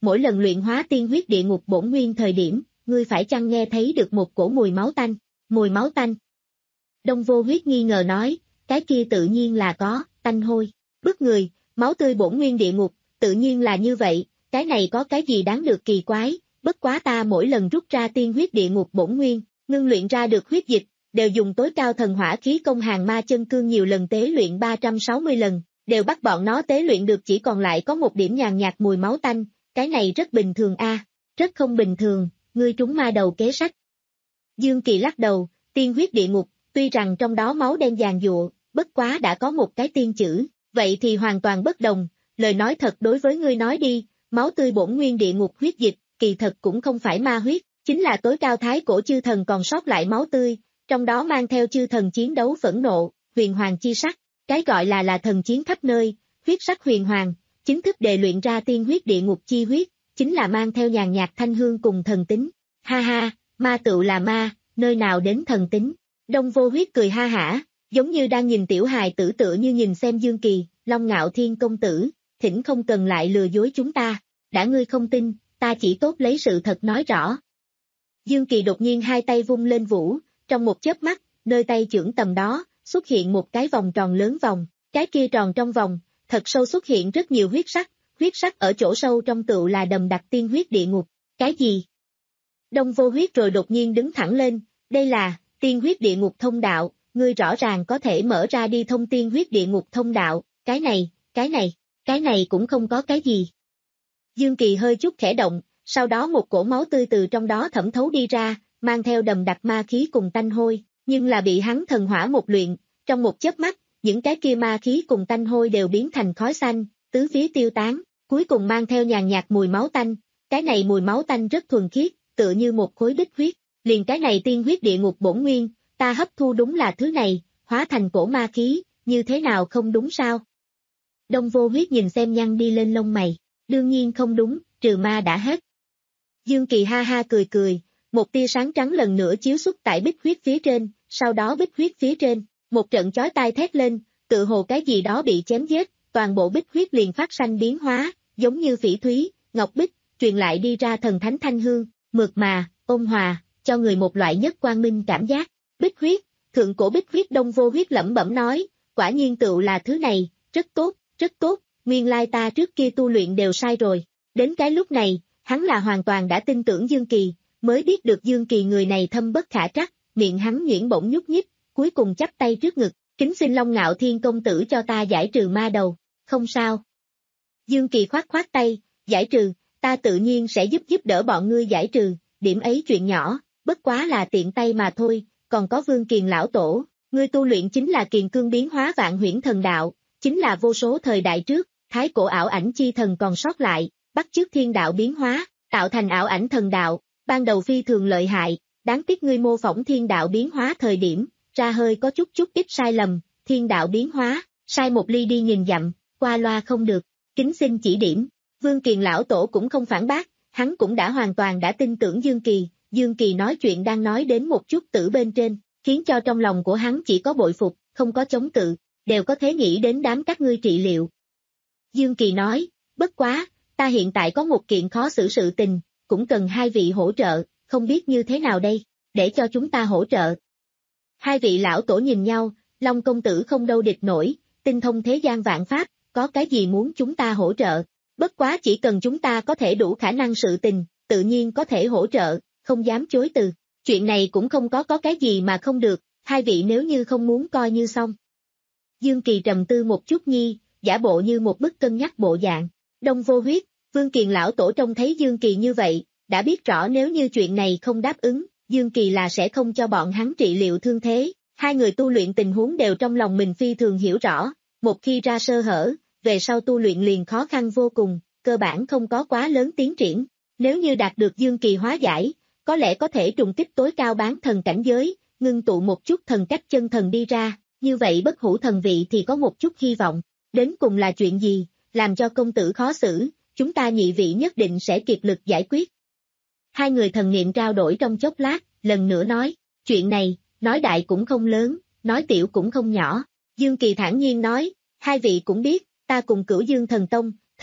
mỗi lần luyện hóa tiên huyết địa ngục bổn nguyên thời điểm, ngươi phải chăng nghe thấy được một cổ mùi máu tanh, mùi máu tanh. Đông Vô Huyết nghi ngờ nói, cái kia tự nhiên là có, tanh hôi, bức người, máu tươi bổn nguyên địa ngục, tự nhiên là như vậy, cái này có cái gì đáng được kỳ quái, bất quá ta mỗi lần rút ra tiên huyết địa ngục bổn nguyên, ngưng luyện ra được huyết dịch, đều dùng tối cao thần hỏa khí công hàng ma chân cương nhiều lần tế luyện ba trăm sáu mươi lần, đều bắt bọn nó tế luyện được chỉ còn lại có một điểm nhàn nhạt mùi máu tanh, cái này rất bình thường a, à, rất không bình thường, ngươi trúng ma đầu kế sách. Dương Kỳ lắc đầu, tiên huyết địa ngục, tuy rằng trong đó máu đen giàn giụa, bất quá đã có một cái tiên chữ, vậy thì hoàn toàn bất đồng, lời nói thật đối với ngươi nói đi, máu tươi bổn nguyên địa ngục huyết dịch, kỳ thật cũng không phải ma huyết, chính là tối cao thái cổ chư thần còn sót lại máu tươi, trong đó mang theo chư thần chiến đấu phẫn nộ, huyền hoàng chi sắc, cái gọi là là thần chiến khắp nơi, huyết sắc huyền hoàng, chính thức đề luyện ra tiên huyết địa ngục chi huyết, chính là mang theo nhàn nhạt thanh hương cùng thần tính, ha ha, ma tựu là ma, nơi nào đến thần tính, Đông Vô Huyết cười ha hả, giống như đang nhìn tiểu hài tử tựa như nhìn xem Dương Kỳ, Long Ngạo Thiên công tử, thỉnh không cần lại lừa dối chúng ta, đã ngươi không tin, ta chỉ tốt lấy sự thật nói rõ. Dương Kỳ đột nhiên hai tay vung lên vũ, trong một chớp mắt, nơi tay chưởng tầm đó, xuất hiện một cái vòng tròn lớn vòng, cái kia tròn trong vòng, thật sâu xuất hiện rất nhiều huyết sắc, huyết sắc ở chỗ sâu trong tựu là đầm đặc tiên huyết địa ngục, cái gì? Đông Vô Huyết rồi đột nhiên đứng thẳng lên, đây là, tiên huyết địa ngục thông đạo, ngươi rõ ràng có thể mở ra đi thông tiên huyết địa ngục thông đạo, cái này, cái này, cái này cũng không có cái gì. Dương Kỳ hơi chút khẽ động, sau đó một cổ máu tươi từ trong đó thẩm thấu đi ra, mang theo đầm đặc ma khí cùng tanh hôi, nhưng là bị hắn thần hỏa một luyện, trong một chớp mắt, những cái kia ma khí cùng tanh hôi đều biến thành khói xanh, tứ phía tiêu tán, cuối cùng mang theo nhàn nhạt mùi máu tanh, cái này mùi máu tanh rất thuần khiết, tựa như một khối bích huyết, liền cái này tiên huyết địa ngục bổn nguyên, ta hấp thu đúng là thứ này, hóa thành cổ ma khí, như thế nào không đúng sao? Đông Vô Huyết nhìn xem nhăn đi lên lông mày, đương nhiên không đúng, trừ ma đã hết. Dương Kỳ ha ha cười cười, một tia sáng trắng lần nữa chiếu xuất tại bích huyết phía trên, sau đó bích huyết phía trên, một trận chói tai thét lên, tự hồ cái gì đó bị chém giết, toàn bộ bích huyết liền phát sanh biến hóa, giống như phỉ thúy, ngọc bích, truyền lại đi ra thần thánh thanh hương, mượt mà, ôn hòa, cho người một loại nhất quang minh cảm giác. Bích huyết, thượng cổ bích huyết. Đông Vô Huyết lẩm bẩm nói, quả nhiên tựu là thứ này, rất tốt, rất tốt, nguyên lai ta trước kia tu luyện đều sai rồi. Đến cái lúc này, hắn là hoàn toàn đã tin tưởng Dương Kỳ, mới biết được Dương Kỳ người này thâm bất khả trắc, miệng hắn nhuyễn bỗng nhúc nhích, cuối cùng chắp tay trước ngực, kính xin Long Ngạo Thiên công tử cho ta giải trừ ma đầu, không sao. Dương Kỳ khoát khoát tay, giải trừ, ta tự nhiên sẽ giúp giúp đỡ bọn ngươi giải trừ, điểm ấy chuyện nhỏ, bất quá là tiện tay mà thôi, còn có Vương Kiền lão tổ, ngươi tu luyện chính là Kiền Cương biến hóa vạn huyễn thần đạo, chính là vô số thời đại trước, thái cổ ảo ảnh chi thần còn sót lại, bắt chước thiên đạo biến hóa, tạo thành ảo ảnh thần đạo, ban đầu phi thường lợi hại, đáng tiếc ngươi mô phỏng thiên đạo biến hóa thời điểm, ra hơi có chút chút ít sai lầm, thiên đạo biến hóa, sai một ly đi nghìn dặm, qua loa không được, kính xin chỉ điểm. Vương Kiền lão tổ cũng không phản bác, hắn cũng đã hoàn toàn đã tin tưởng Dương Kỳ, Dương Kỳ nói chuyện đang nói đến một chút tử bên trên, khiến cho trong lòng của hắn chỉ có bội phục, không có chống cự, đều có thể nghĩ đến đám các ngươi trị liệu. Dương Kỳ nói, bất quá, ta hiện tại có một kiện khó xử sự tình, cũng cần hai vị hỗ trợ, không biết như thế nào đây, để cho chúng ta hỗ trợ. Hai vị lão tổ nhìn nhau, Long công tử không đâu địch nổi, tinh thông thế gian vạn pháp, có cái gì muốn chúng ta hỗ trợ, bất quá chỉ cần chúng ta có thể đủ khả năng sự tình, tự nhiên có thể hỗ trợ, không dám chối từ, chuyện này cũng không có có cái gì mà không được, hai vị nếu như không muốn coi như xong. Dương Kỳ trầm tư một chút nhi, giả bộ như một bức cân nhắc bộ dạng, Đông Vô Huyết, Vương Kiền lão tổ trông thấy Dương Kỳ như vậy, đã biết rõ nếu như chuyện này không đáp ứng, Dương Kỳ là sẽ không cho bọn hắn trị liệu thương thế, hai người tu luyện tình huống đều trong lòng mình phi thường hiểu rõ, một khi ra sơ hở, về sau tu luyện liền khó khăn vô cùng, cơ bản không có quá lớn tiến triển, nếu như đạt được Dương Kỳ hóa giải, có lẽ có thể trùng kích tối cao bán thần cảnh giới, ngưng tụ một chút thần cách chân thần đi ra, như vậy bất hủ thần vị thì có một chút hy vọng, đến cùng là chuyện gì, làm cho công tử khó xử, chúng ta nhị vị nhất định sẽ kiệt lực giải quyết. Hai người thần niệm trao đổi trong chốc lát, lần nữa nói, chuyện này, nói đại cũng không lớn, nói tiểu cũng không nhỏ, Dương Kỳ thản nhiên nói, hai vị cũng biết, ta cùng Cửu Dương thần tông,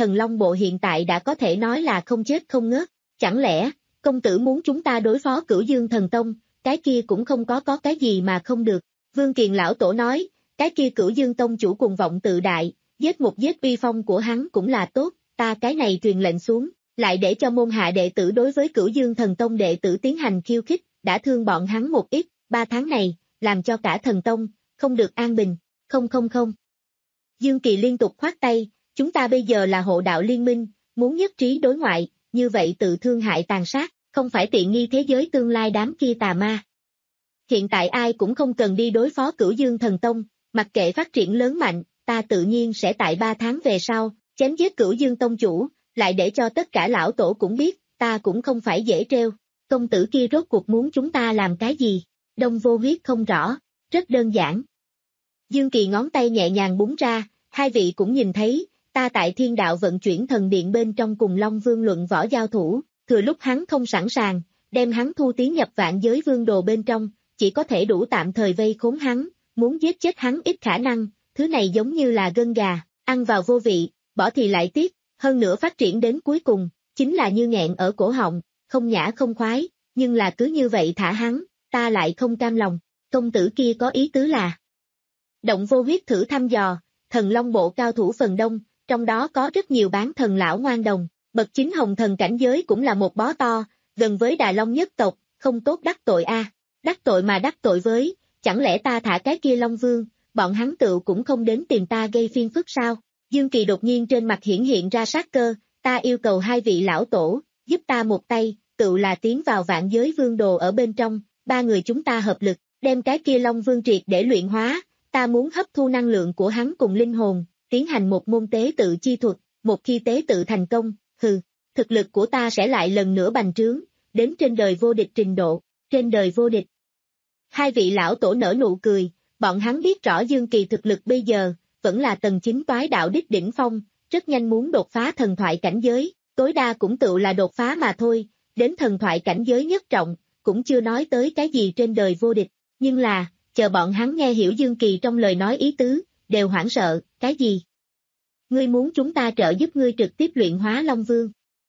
thần long bộ hiện tại đã có thể nói là không chết không ngớt, chẳng lẽ, công tử muốn chúng ta đối phó Cửu Dương Thần Tông, cái kia cũng không có có cái gì mà không được. Vương Kiền lão tổ nói, cái kia Cửu Dương Tông chủ cuồng vọng tự đại, giết một giết uy phong của hắn cũng là tốt, ta cái này truyền lệnh xuống, lại để cho môn hạ đệ tử đối với Cửu Dương Thần Tông đệ tử tiến hành khiêu khích, đã thương bọn hắn một ít, ba tháng này, làm cho cả thần tông, không được an bình, không không không. Dương Kỳ liên tục khoát tay, chúng ta bây giờ là hộ đạo liên minh, muốn nhất trí đối ngoại, như vậy tự thương hại tàn sát, không phải tiện nghi thế giới tương lai đám kia tà ma. Hiện tại ai cũng không cần đi đối phó Cửu Dương Thần Tông, mặc kệ phát triển lớn mạnh, ta tự nhiên sẽ tại ba tháng về sau, chém giết Cửu Dương Tông chủ, lại để cho tất cả lão tổ cũng biết, ta cũng không phải dễ treo, công tử kia rốt cuộc muốn chúng ta làm cái gì, Đông Vô Huyết không rõ, rất đơn giản. Dương Kỳ ngón tay nhẹ nhàng búng ra, hai vị cũng nhìn thấy, ta tại thiên đạo vận chuyển thần điện bên trong cùng Long Vương luận võ giao thủ, thừa lúc hắn không sẵn sàng, đem hắn thu tiến nhập vạn giới vương đồ bên trong, chỉ có thể đủ tạm thời vây khốn hắn, muốn giết chết hắn ít khả năng, thứ này giống như là gân gà, ăn vào vô vị, bỏ thì lại tiếc, hơn nữa phát triển đến cuối cùng, chính là như nghẹn ở cổ họng, không nhã không khoái, nhưng là cứ như vậy thả hắn, ta lại không cam lòng, công tử kia có ý tứ là. Động Vô Huyết thử thăm dò, thần long bộ cao thủ phần đông, trong đó có rất nhiều bán thần lão ngoan đồng, bậc chính hồng thần cảnh giới cũng là một bó to, gần với Đà Long nhất tộc, không tốt đắc tội a, à. Đắc tội mà đắc tội với, chẳng lẽ ta thả cái kia Long Vương, bọn hắn tựu cũng không đến tìm ta gây phiền phức sao? Dương Kỳ đột nhiên trên mặt hiển hiện ra sát cơ, ta yêu cầu hai vị lão tổ, giúp ta một tay, tựu là tiến vào vạn giới vương đồ ở bên trong, ba người chúng ta hợp lực, đem cái kia Long Vương triệt để luyện hóa, ta muốn hấp thu năng lượng của hắn cùng linh hồn, tiến hành một môn tế tự chi thuật, một khi tế tự thành công, hừ, thực lực của ta sẽ lại lần nữa bành trướng, đến trên đời vô địch trình độ, trên đời vô địch. Hai vị lão tổ nở nụ cười, bọn hắn biết rõ Dương Kỳ thực lực bây giờ, vẫn là tầng chín toái đạo đích đỉnh phong, rất nhanh muốn đột phá thần thoại cảnh giới, tối đa cũng tự là đột phá mà thôi, đến thần thoại cảnh giới nhất trọng, cũng chưa nói tới cái gì trên đời vô địch, nhưng là, chờ bọn hắn nghe hiểu Dương Kỳ trong lời nói ý tứ, đều hoảng sợ, cái gì? Ngươi muốn chúng ta trợ giúp ngươi trực tiếp luyện hóa Long Vương.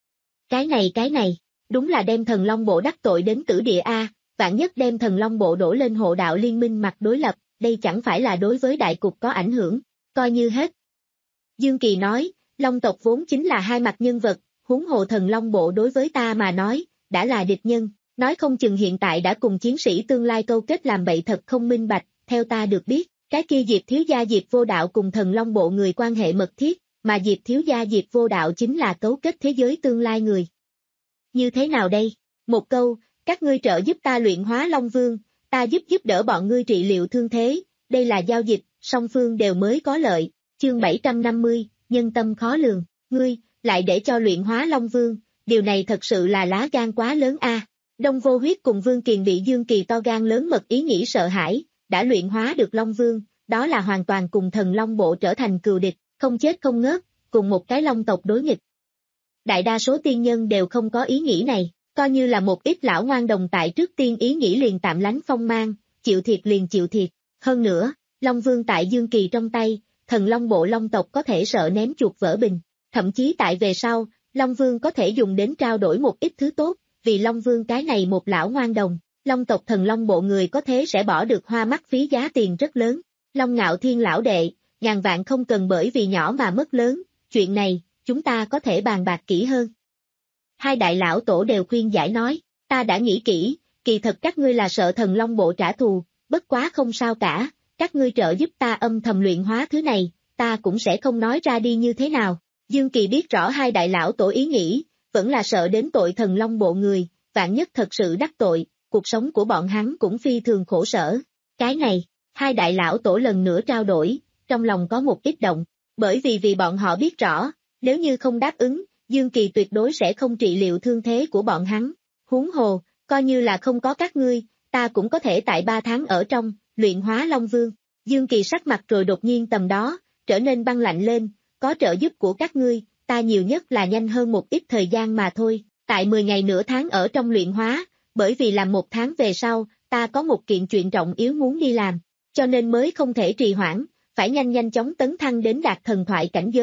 Cái này cái này, đúng là đem thần Long Bộ đắc tội đến tử địa A, vạn nhất đem thần Long Bộ đổ lên hộ đạo liên minh mặt đối lập, đây chẳng phải là đối với đại cục có ảnh hưởng, coi như hết. Dương Kỳ nói, Long tộc vốn chính là hai mặt nhân vật, huống hồ thần Long Bộ đối với ta mà nói, đã là địch nhân, nói không chừng hiện tại đã cùng chiến sĩ tương lai câu kết làm bậy thật không minh bạch, theo ta được biết, cái kia Diệp thiếu gia Diệp Vô Đạo cùng thần Long Bộ người quan hệ mật thiết, mà Diệp thiếu gia Diệp Vô Đạo chính là cấu kết thế giới tương lai người. Như thế nào đây? Một câu, các ngươi trợ giúp ta luyện hóa Long Vương, ta giúp giúp đỡ bọn ngươi trị liệu thương thế, đây là giao dịch, song phương đều mới có lợi, chương bảy trăm năm mươi, nhân tâm khó lường, ngươi, lại để cho luyện hóa Long Vương, điều này thật sự là lá gan quá lớn a. À. Đông Vô Huyết cùng Vương Kiền bị Dương Kỳ to gan lớn mật ý nghĩ sợ hãi, đã luyện hóa được Long Vương, đó là hoàn toàn cùng thần Long Bộ trở thành cừu địch, không chết không ngớt, cùng một cái Long tộc đối nghịch. Đại đa số tiên nhân đều không có ý nghĩ này, coi như là một ít lão ngoan đồng tại trước tiên ý nghĩ liền tạm lánh phong mang, chịu thiệt liền chịu thiệt. Hơn nữa, Long Vương tại Dương Kỳ trong tay, thần Long Bộ Long tộc có thể sợ ném chuột vỡ bình, thậm chí tại về sau, Long Vương có thể dùng đến trao đổi một ít thứ tốt, vì Long Vương cái này một lão ngoan đồng, Long tộc thần Long Bộ người có thế sẽ bỏ được hoa mắt phí giá tiền rất lớn. Long Ngạo Thiên lão đệ, ngàn vạn không cần bởi vì nhỏ mà mất lớn, chuyện này, chúng ta có thể bàn bạc kỹ hơn. Hai đại lão tổ đều khuyên giải nói, ta đã nghĩ kỹ, kỳ thật các ngươi là sợ thần Long Bộ trả thù, bất quá không sao cả, các ngươi trợ giúp ta âm thầm luyện hóa thứ này, ta cũng sẽ không nói ra đi như thế nào. Dương Kỳ biết rõ hai đại lão tổ ý nghĩ, vẫn là sợ đến tội thần Long Bộ người, vạn nhất thật sự đắc tội, cuộc sống của bọn hắn cũng phi thường khổ sở. Cái này, hai đại lão tổ lần nữa trao đổi, trong lòng có một ít động, bởi vì vì bọn họ biết rõ, nếu như không đáp ứng, Dương Kỳ tuyệt đối sẽ không trị liệu thương thế của bọn hắn. Huống hồ, coi như là không có các ngươi, ta cũng có thể tại ba tháng ở trong, luyện hóa Long Vương. Dương Kỳ sắc mặt rồi đột nhiên tầm đó, trở nên băng lạnh lên, có trợ giúp của các ngươi, ta nhiều nhất là nhanh hơn một ít thời gian mà thôi, tại mười ngày nửa tháng ở trong luyện hóa, bởi vì làm một tháng về sau, ta có một kiện chuyện trọng yếu muốn đi làm, cho nên mới không thể trì hoãn, phải nhanh nhanh chóng tấn thăng đến đạt thần thoại cảnh giới,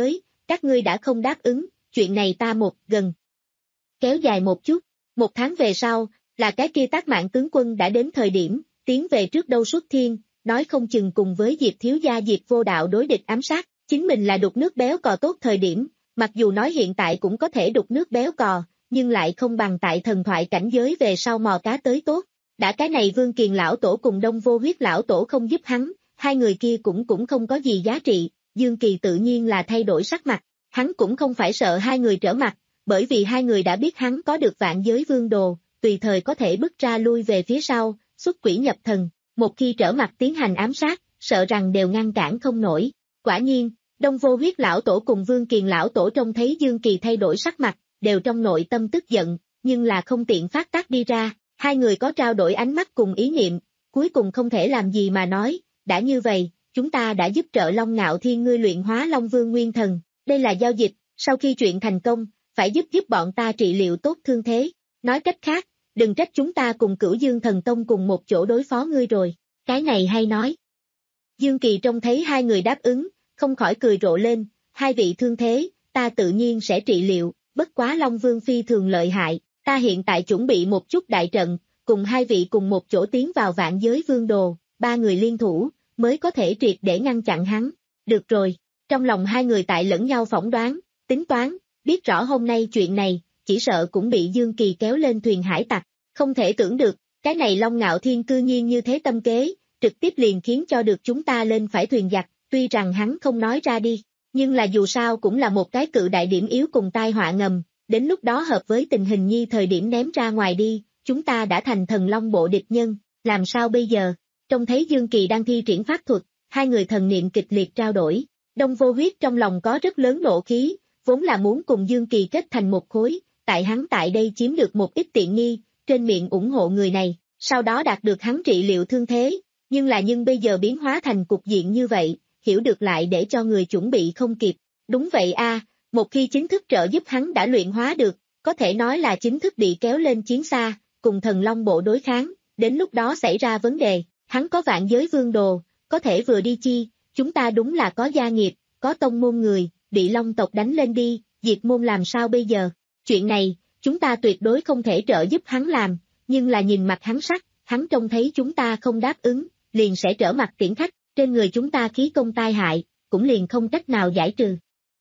các ngươi đã không đáp ứng, chuyện này ta một gần. Kéo dài một chút, một tháng về sau, là cái kia Tác Mạn tướng quân đã đến thời điểm, tiến về trước đâu xuất thiên, nói không chừng cùng với Diệp thiếu gia Diệp vô đạo đối địch ám sát, chính mình là đục nước béo cò tốt thời điểm, mặc dù nói hiện tại cũng có thể đục nước béo cò, nhưng lại không bằng tại thần thoại cảnh giới về sau mò cá tới tốt. Đã cái này Vương Kiền lão tổ cùng Đông Vô Huyết lão tổ không giúp hắn, hai người kia cũng cũng không có gì giá trị, Dương Kỳ tự nhiên là thay đổi sắc mặt, hắn cũng không phải sợ hai người trở mặt, bởi vì hai người đã biết hắn có được vạn giới vương đồ, tùy thời có thể bước ra lui về phía sau, xuất quỷ nhập thần, một khi trở mặt tiến hành ám sát, sợ rằng đều ngăn cản không nổi. Quả nhiên, Đông Vô Huyết lão tổ cùng Vương Kiền lão tổ trông thấy Dương Kỳ thay đổi sắc mặt, đều trong nội tâm tức giận, nhưng là không tiện phát tác đi ra, hai người có trao đổi ánh mắt cùng ý niệm, cuối cùng không thể làm gì mà nói, đã như vậy, chúng ta đã giúp trợ Long Ngạo Thiên ngươi luyện hóa Long Vương Nguyên Thần, đây là giao dịch, sau khi chuyện thành công, phải giúp giúp bọn ta trị liệu tốt thương thế, nói cách khác, đừng trách chúng ta cùng Cửu Dương Thần Tông cùng một chỗ đối phó ngươi rồi, cái này hay nói. Dương Kỳ trông thấy hai người đáp ứng, không khỏi cười rộ lên, hai vị thương thế, ta tự nhiên sẽ trị liệu, bất quá Long Vương phi thường lợi hại, ta hiện tại chuẩn bị một chút đại trận, cùng hai vị cùng một chỗ tiến vào vạn giới vương đồ, ba người liên thủ, mới có thể triệt để ngăn chặn hắn. Được rồi, trong lòng hai người tại lẫn nhau phỏng đoán, tính toán, biết rõ hôm nay chuyện này, chỉ sợ cũng bị Dương Kỳ kéo lên thuyền hải tặc, không thể tưởng được, cái này Long Ngạo Thiên cư nhiên như thế tâm kế, trực tiếp liền khiến cho được chúng ta lên phải thuyền giặc, tuy rằng hắn không nói ra đi, nhưng là dù sao cũng là một cái cự đại điểm yếu cùng tai họa ngầm, đến lúc đó hợp với tình hình nhi thời điểm ném ra ngoài đi, chúng ta đã thành thần long bộ địch nhân, làm sao bây giờ? Trông thấy Dương Kỳ đang thi triển pháp thuật, hai người thần niệm kịch liệt trao đổi, Đông Vô Huyết trong lòng có rất lớn nộ khí, vốn là muốn cùng Dương Kỳ kết thành một khối, tại hắn tại đây chiếm được một ít tiện nghi, trên miệng ủng hộ người này, sau đó đạt được hắn trị liệu thương thế, nhưng là nhưng bây giờ biến hóa thành cục diện như vậy, hiểu được lại để cho người chuẩn bị không kịp. Đúng vậy a, một khi chính thức trợ giúp hắn đã luyện hóa được, có thể nói là chính thức bị kéo lên chiến xa, cùng thần long bộ đối kháng, đến lúc đó xảy ra vấn đề, hắn có vạn giới vương đồ, có thể vừa đi chi, chúng ta đúng là có gia nghiệp, có tông môn người, bị long tộc đánh lên đi, diệt môn làm sao bây giờ? Chuyện này, chúng ta tuyệt đối không thể trợ giúp hắn làm, nhưng là nhìn mặt hắn sắc, hắn trông thấy chúng ta không đáp ứng, liền sẽ trở mặt tiễn khách, trên người chúng ta khí công tai hại, cũng liền không cách nào giải trừ.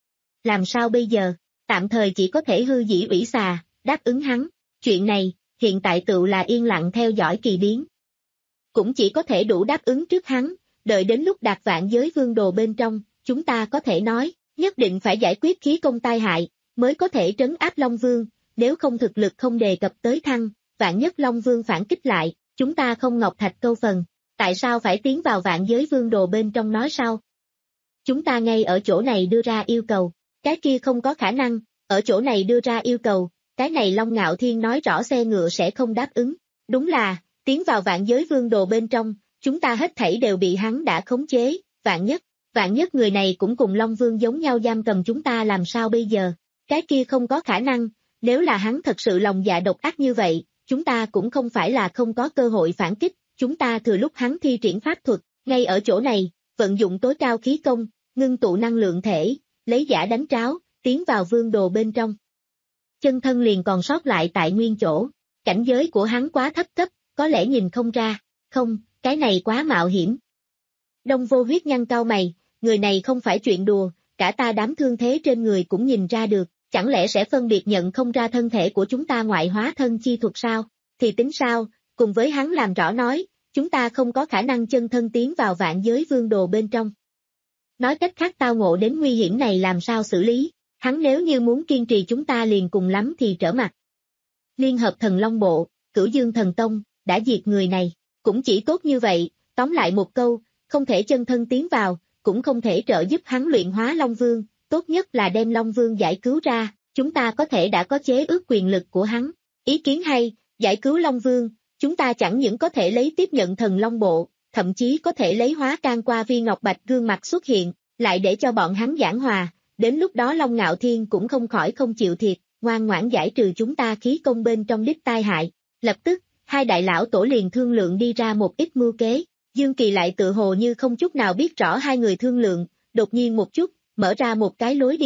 Làm sao bây giờ? Tạm thời chỉ có thể hư dĩ ủy xà, đáp ứng hắn, chuyện này, hiện tại tựu là yên lặng theo dõi kỳ biến. Cũng chỉ có thể đủ đáp ứng trước hắn, đợi đến lúc đạt vạn giới vương đồ bên trong, chúng ta có thể nói, nhất định phải giải quyết khí công tai hại, mới có thể trấn áp Long Vương, nếu không thực lực không đề cập tới thăng, vạn nhất Long Vương phản kích lại, chúng ta không ngọc thạch câu phần, tại sao phải tiến vào vạn giới vương đồ bên trong nói sao? Chúng ta ngay ở chỗ này đưa ra yêu cầu, cái kia không có khả năng, ở chỗ này đưa ra yêu cầu, cái này Long Ngạo Thiên nói rõ xe ngựa sẽ không đáp ứng, đúng là, tiến vào vạn giới vương đồ bên trong, chúng ta hết thảy đều bị hắn đã khống chế, vạn nhất, vạn nhất người này cũng cùng Long Vương giống nhau giam cầm chúng ta làm sao bây giờ, cái kia không có khả năng, nếu là hắn thật sự lòng dạ độc ác như vậy, chúng ta cũng không phải là không có cơ hội phản kích, chúng ta thừa lúc hắn thi triển pháp thuật, ngay ở chỗ này, vận dụng tối cao khí công, ngưng tụ năng lượng thể, lấy giả đánh tráo, tiến vào vương đồ bên trong. Chân thân liền còn sót lại tại nguyên chỗ, cảnh giới của hắn quá thấp cấp, có lẽ nhìn không ra, không, cái này quá mạo hiểm. Đông Vô Huyết nhăn cau mày, người này không phải chuyện đùa, cả ta đám thương thế trên người cũng nhìn ra được, chẳng lẽ sẽ phân biệt nhận không ra thân thể của chúng ta ngoại hóa thân chi thuật sao, thì tính sao, cùng với hắn làm rõ nói, chúng ta không có khả năng chân thân tiến vào vạn giới vương đồ bên trong. Nói cách khác tao ngộ đến nguy hiểm này làm sao xử lý, hắn nếu như muốn kiên trì chúng ta liền cùng lắm thì trở mặt. Liên hợp thần Long Bộ, Cửu Dương Thần Tông, đã diệt người này, cũng chỉ tốt như vậy, tóm lại một câu, không thể chân thân tiến vào, cũng không thể trợ giúp hắn luyện hóa Long Vương, tốt nhất là đem Long Vương giải cứu ra, chúng ta có thể đã có chế ước quyền lực của hắn. Ý kiến hay, giải cứu Long Vương, chúng ta chẳng những có thể lấy tiếp nhận thần Long Bộ, thậm chí có thể lấy hóa can qua Vi Ngọc Bạch gương mặt xuất hiện, lại để cho bọn hắn giảng hòa, đến lúc đó Long Ngạo Thiên cũng không khỏi không chịu thiệt, ngoan ngoãn giải trừ chúng ta khí công bên trong đích tai hại. Lập tức, hai đại lão tổ liền thương lượng đi ra một ít mưu kế, Dương Kỳ lại tự hồ như không chút nào biết rõ hai người thương lượng, đột nhiên một chút, mở ra một cái lối đi,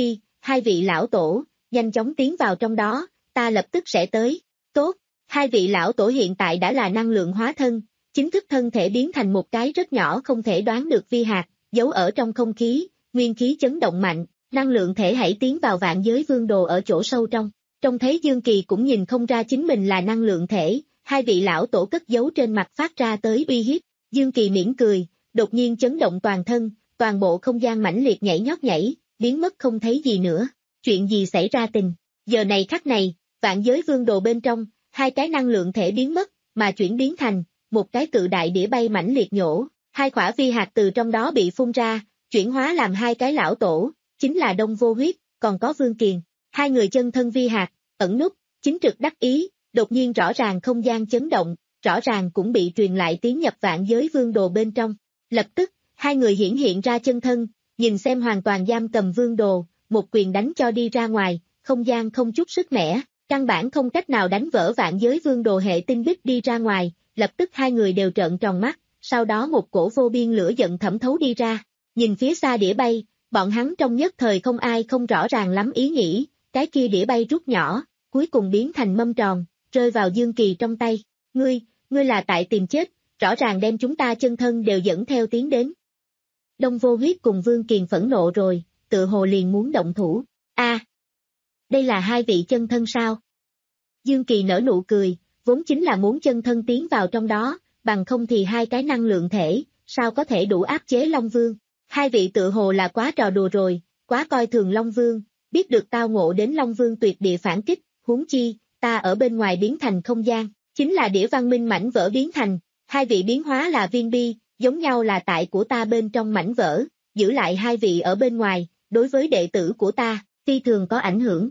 hai vị lão tổ, nhanh chóng tiến vào trong đó, ta lập tức sẽ tới. Tốt, hai vị lão tổ hiện tại đã là năng lượng hóa thân, chính thức thân thể biến thành một cái rất nhỏ không thể đoán được vi hạt, giấu ở trong không khí, nguyên khí chấn động mạnh, năng lượng thể hãy tiến vào vạn giới vương đồ ở chỗ sâu trong. Trông thấy Dương Kỳ cũng nhìn không ra chính mình là năng lượng thể, hai vị lão tổ cất giấu trên mặt phát ra tới uy hiếp. Dương Kỳ mỉm cười, đột nhiên chấn động toàn thân, toàn bộ không gian mãnh liệt nhảy nhót nhảy, biến mất không thấy gì nữa. Chuyện gì xảy ra tình? Giờ này khắc này, vạn giới vương đồ bên trong, hai cái năng lượng thể biến mất, mà chuyển biến thành một cái cự đại đĩa bay mãnh liệt nhổ, hai quả vi hạt từ trong đó bị phun ra, chuyển hóa làm hai cái lão tổ, chính là Đông Vô Huyết, còn có Vương Kiền. Hai người chân thân vi hạt, ẩn núp, chính trực đắc ý, đột nhiên rõ ràng không gian chấn động, rõ ràng cũng bị truyền lại tiến nhập vạn giới vương đồ bên trong. Lập tức, hai người hiển hiện ra chân thân, nhìn xem hoàn toàn giam cầm vương đồ, một quyền đánh cho đi ra ngoài, không gian không chút sức mẻ, căn bản không cách nào đánh vỡ vạn giới vương đồ hệ tinh bích đi ra ngoài, lập tức hai người đều trợn tròn mắt, sau đó một cổ vô biên lửa giận thẩm thấu đi ra, nhìn phía xa đĩa bay, bọn hắn trong nhất thời không ai không rõ ràng lắm ý nghĩ, cái kia đĩa bay rút nhỏ, cuối cùng biến thành mâm tròn, rơi vào Dương Kỳ trong tay, ngươi, ngươi là tại tìm chết, rõ ràng đem chúng ta chân thân đều dẫn theo tiến đến. Đông Vô Huyết cùng Vương Kiền phẫn nộ rồi, tự hồ liền muốn động thủ, a, à, đây là hai vị chân thân sao? Dương Kỳ nở nụ cười, vốn chính là muốn chân thân tiến vào trong đó, bằng không thì hai cái năng lượng thể, sao có thể đủ áp chế Long Vương. Hai vị tự hồ là quá trò đùa rồi, quá coi thường Long Vương, biết được tao ngộ đến Long Vương tuyệt địa phản kích, huống chi, ta ở bên ngoài biến thành không gian, chính là đĩa văn minh mảnh vỡ biến thành, hai vị biến hóa là viên bi, giống nhau là tại của ta bên trong mảnh vỡ, giữ lại hai vị ở bên ngoài, đối với đệ tử của ta, phi thường có ảnh hưởng.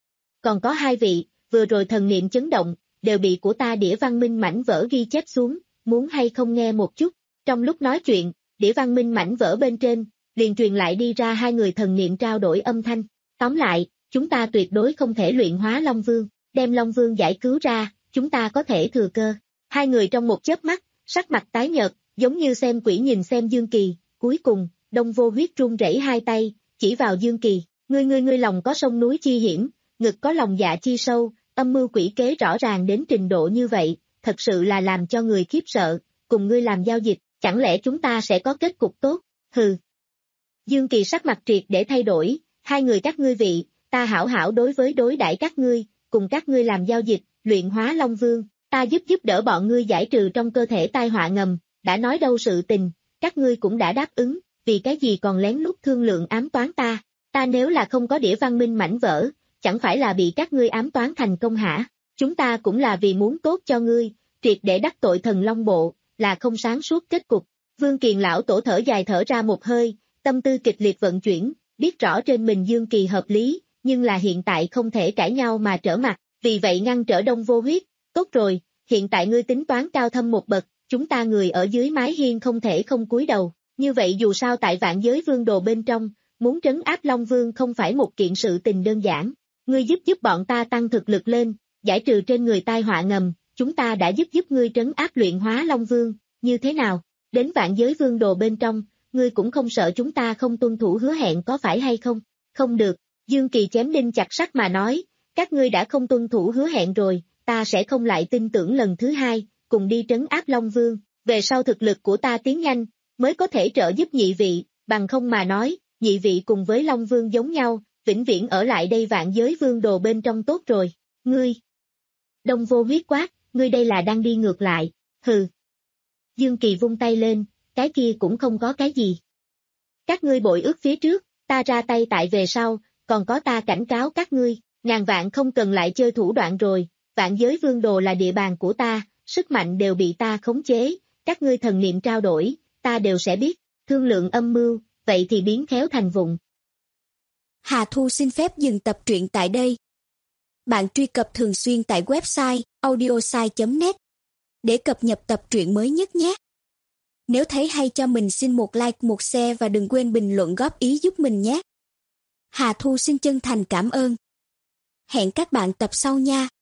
Còn có hai vị, vừa rồi thần niệm chấn động, đều bị của ta đĩa văn minh mảnh vỡ ghi chép xuống, muốn hay không nghe một chút. Trong lúc nói chuyện, đĩa văn minh mảnh vỡ bên trên, liền truyền lại đi ra hai người thần niệm trao đổi âm thanh. Tóm lại, chúng ta tuyệt đối không thể luyện hóa Long Vương, đem Long Vương giải cứu ra, chúng ta có thể thừa cơ. Hai người trong một chớp mắt, sắc mặt tái nhợt, giống như xem quỷ nhìn xem Dương Kỳ, cuối cùng, Đông Vô Huyết run rẩy hai tay, chỉ vào Dương Kỳ, ngươi ngươi ngươi lòng có sông núi chi hiểm, ngực có lòng dạ chi sâu, âm mưu quỷ kế rõ ràng đến trình độ như vậy, thật sự là làm cho người khiếp sợ, cùng ngươi làm giao dịch, chẳng lẽ chúng ta sẽ có kết cục tốt, hừ. Dương Kỳ sắc mặt triệt để thay đổi, hai người các ngươi vị, ta hảo hảo đối với đối đãi các ngươi, cùng các ngươi làm giao dịch, luyện hóa Long Vương, ta giúp giúp đỡ bọn ngươi giải trừ trong cơ thể tai họa ngầm, đã nói đâu sự tình, các ngươi cũng đã đáp ứng, vì cái gì còn lén lút thương lượng ám toán ta, ta nếu là không có đĩa văn minh mảnh vỡ, chẳng phải là bị các ngươi ám toán thành công hả, chúng ta cũng là vì muốn tốt cho ngươi, triệt để đắc tội thần Long Bộ, là không sáng suốt kết cục. Vương Kiền lão tổ thở dài thở ra một hơi, tâm tư kịch liệt vận chuyển, biết rõ trên mình Dương Kỳ hợp lý, nhưng là hiện tại không thể cãi nhau mà trở mặt, vì vậy ngăn trở Đông Vô Huyết, tốt rồi, hiện tại ngươi tính toán cao thâm một bậc, chúng ta người ở dưới mái hiên không thể không cúi đầu, như vậy dù sao tại vạn giới vương đồ bên trong, muốn trấn áp Long Vương không phải một kiện sự tình đơn giản, ngươi giúp giúp bọn ta tăng thực lực lên, giải trừ trên người tai họa ngầm, chúng ta đã giúp giúp ngươi trấn áp luyện hóa Long Vương, như thế nào, đến vạn giới vương đồ bên trong, ngươi cũng không sợ chúng ta không tuân thủ hứa hẹn có phải hay không, không được, Dương Kỳ chém đinh chặt sắt mà nói, các ngươi đã không tuân thủ hứa hẹn rồi, ta sẽ không lại tin tưởng lần thứ hai, cùng đi trấn áp Long Vương, về sau thực lực của ta tiến nhanh, mới có thể trợ giúp nhị vị, bằng không mà nói, nhị vị cùng với Long Vương giống nhau, vĩnh viễn ở lại đây vạn giới vương đồ bên trong tốt rồi, ngươi. Đông Vô Huyết quát, ngươi đây là đang đi ngược lại, hừ. Dương Kỳ vung tay lên, cái kia cũng không có cái gì. Các ngươi bội ước phía trước, ta ra tay tại về sau, còn có ta cảnh cáo các ngươi, ngàn vạn không cần lại chơi thủ đoạn rồi, vạn giới vương đồ là địa bàn của ta, sức mạnh đều bị ta khống chế, các ngươi thần niệm trao đổi, ta đều sẽ biết, thương lượng âm mưu, vậy thì biến khéo thành vụng. Hà Thu xin phép dừng tập truyện tại đây. Bạn truy cập thường xuyên tại website audiosai chấm net để cập nhật tập truyện mới nhất nhé. Nếu thấy hay cho mình xin một like, một share và đừng quên bình luận góp ý giúp mình nhé. Hà Thu xin chân thành cảm ơn. Hẹn các bạn tập sau nha.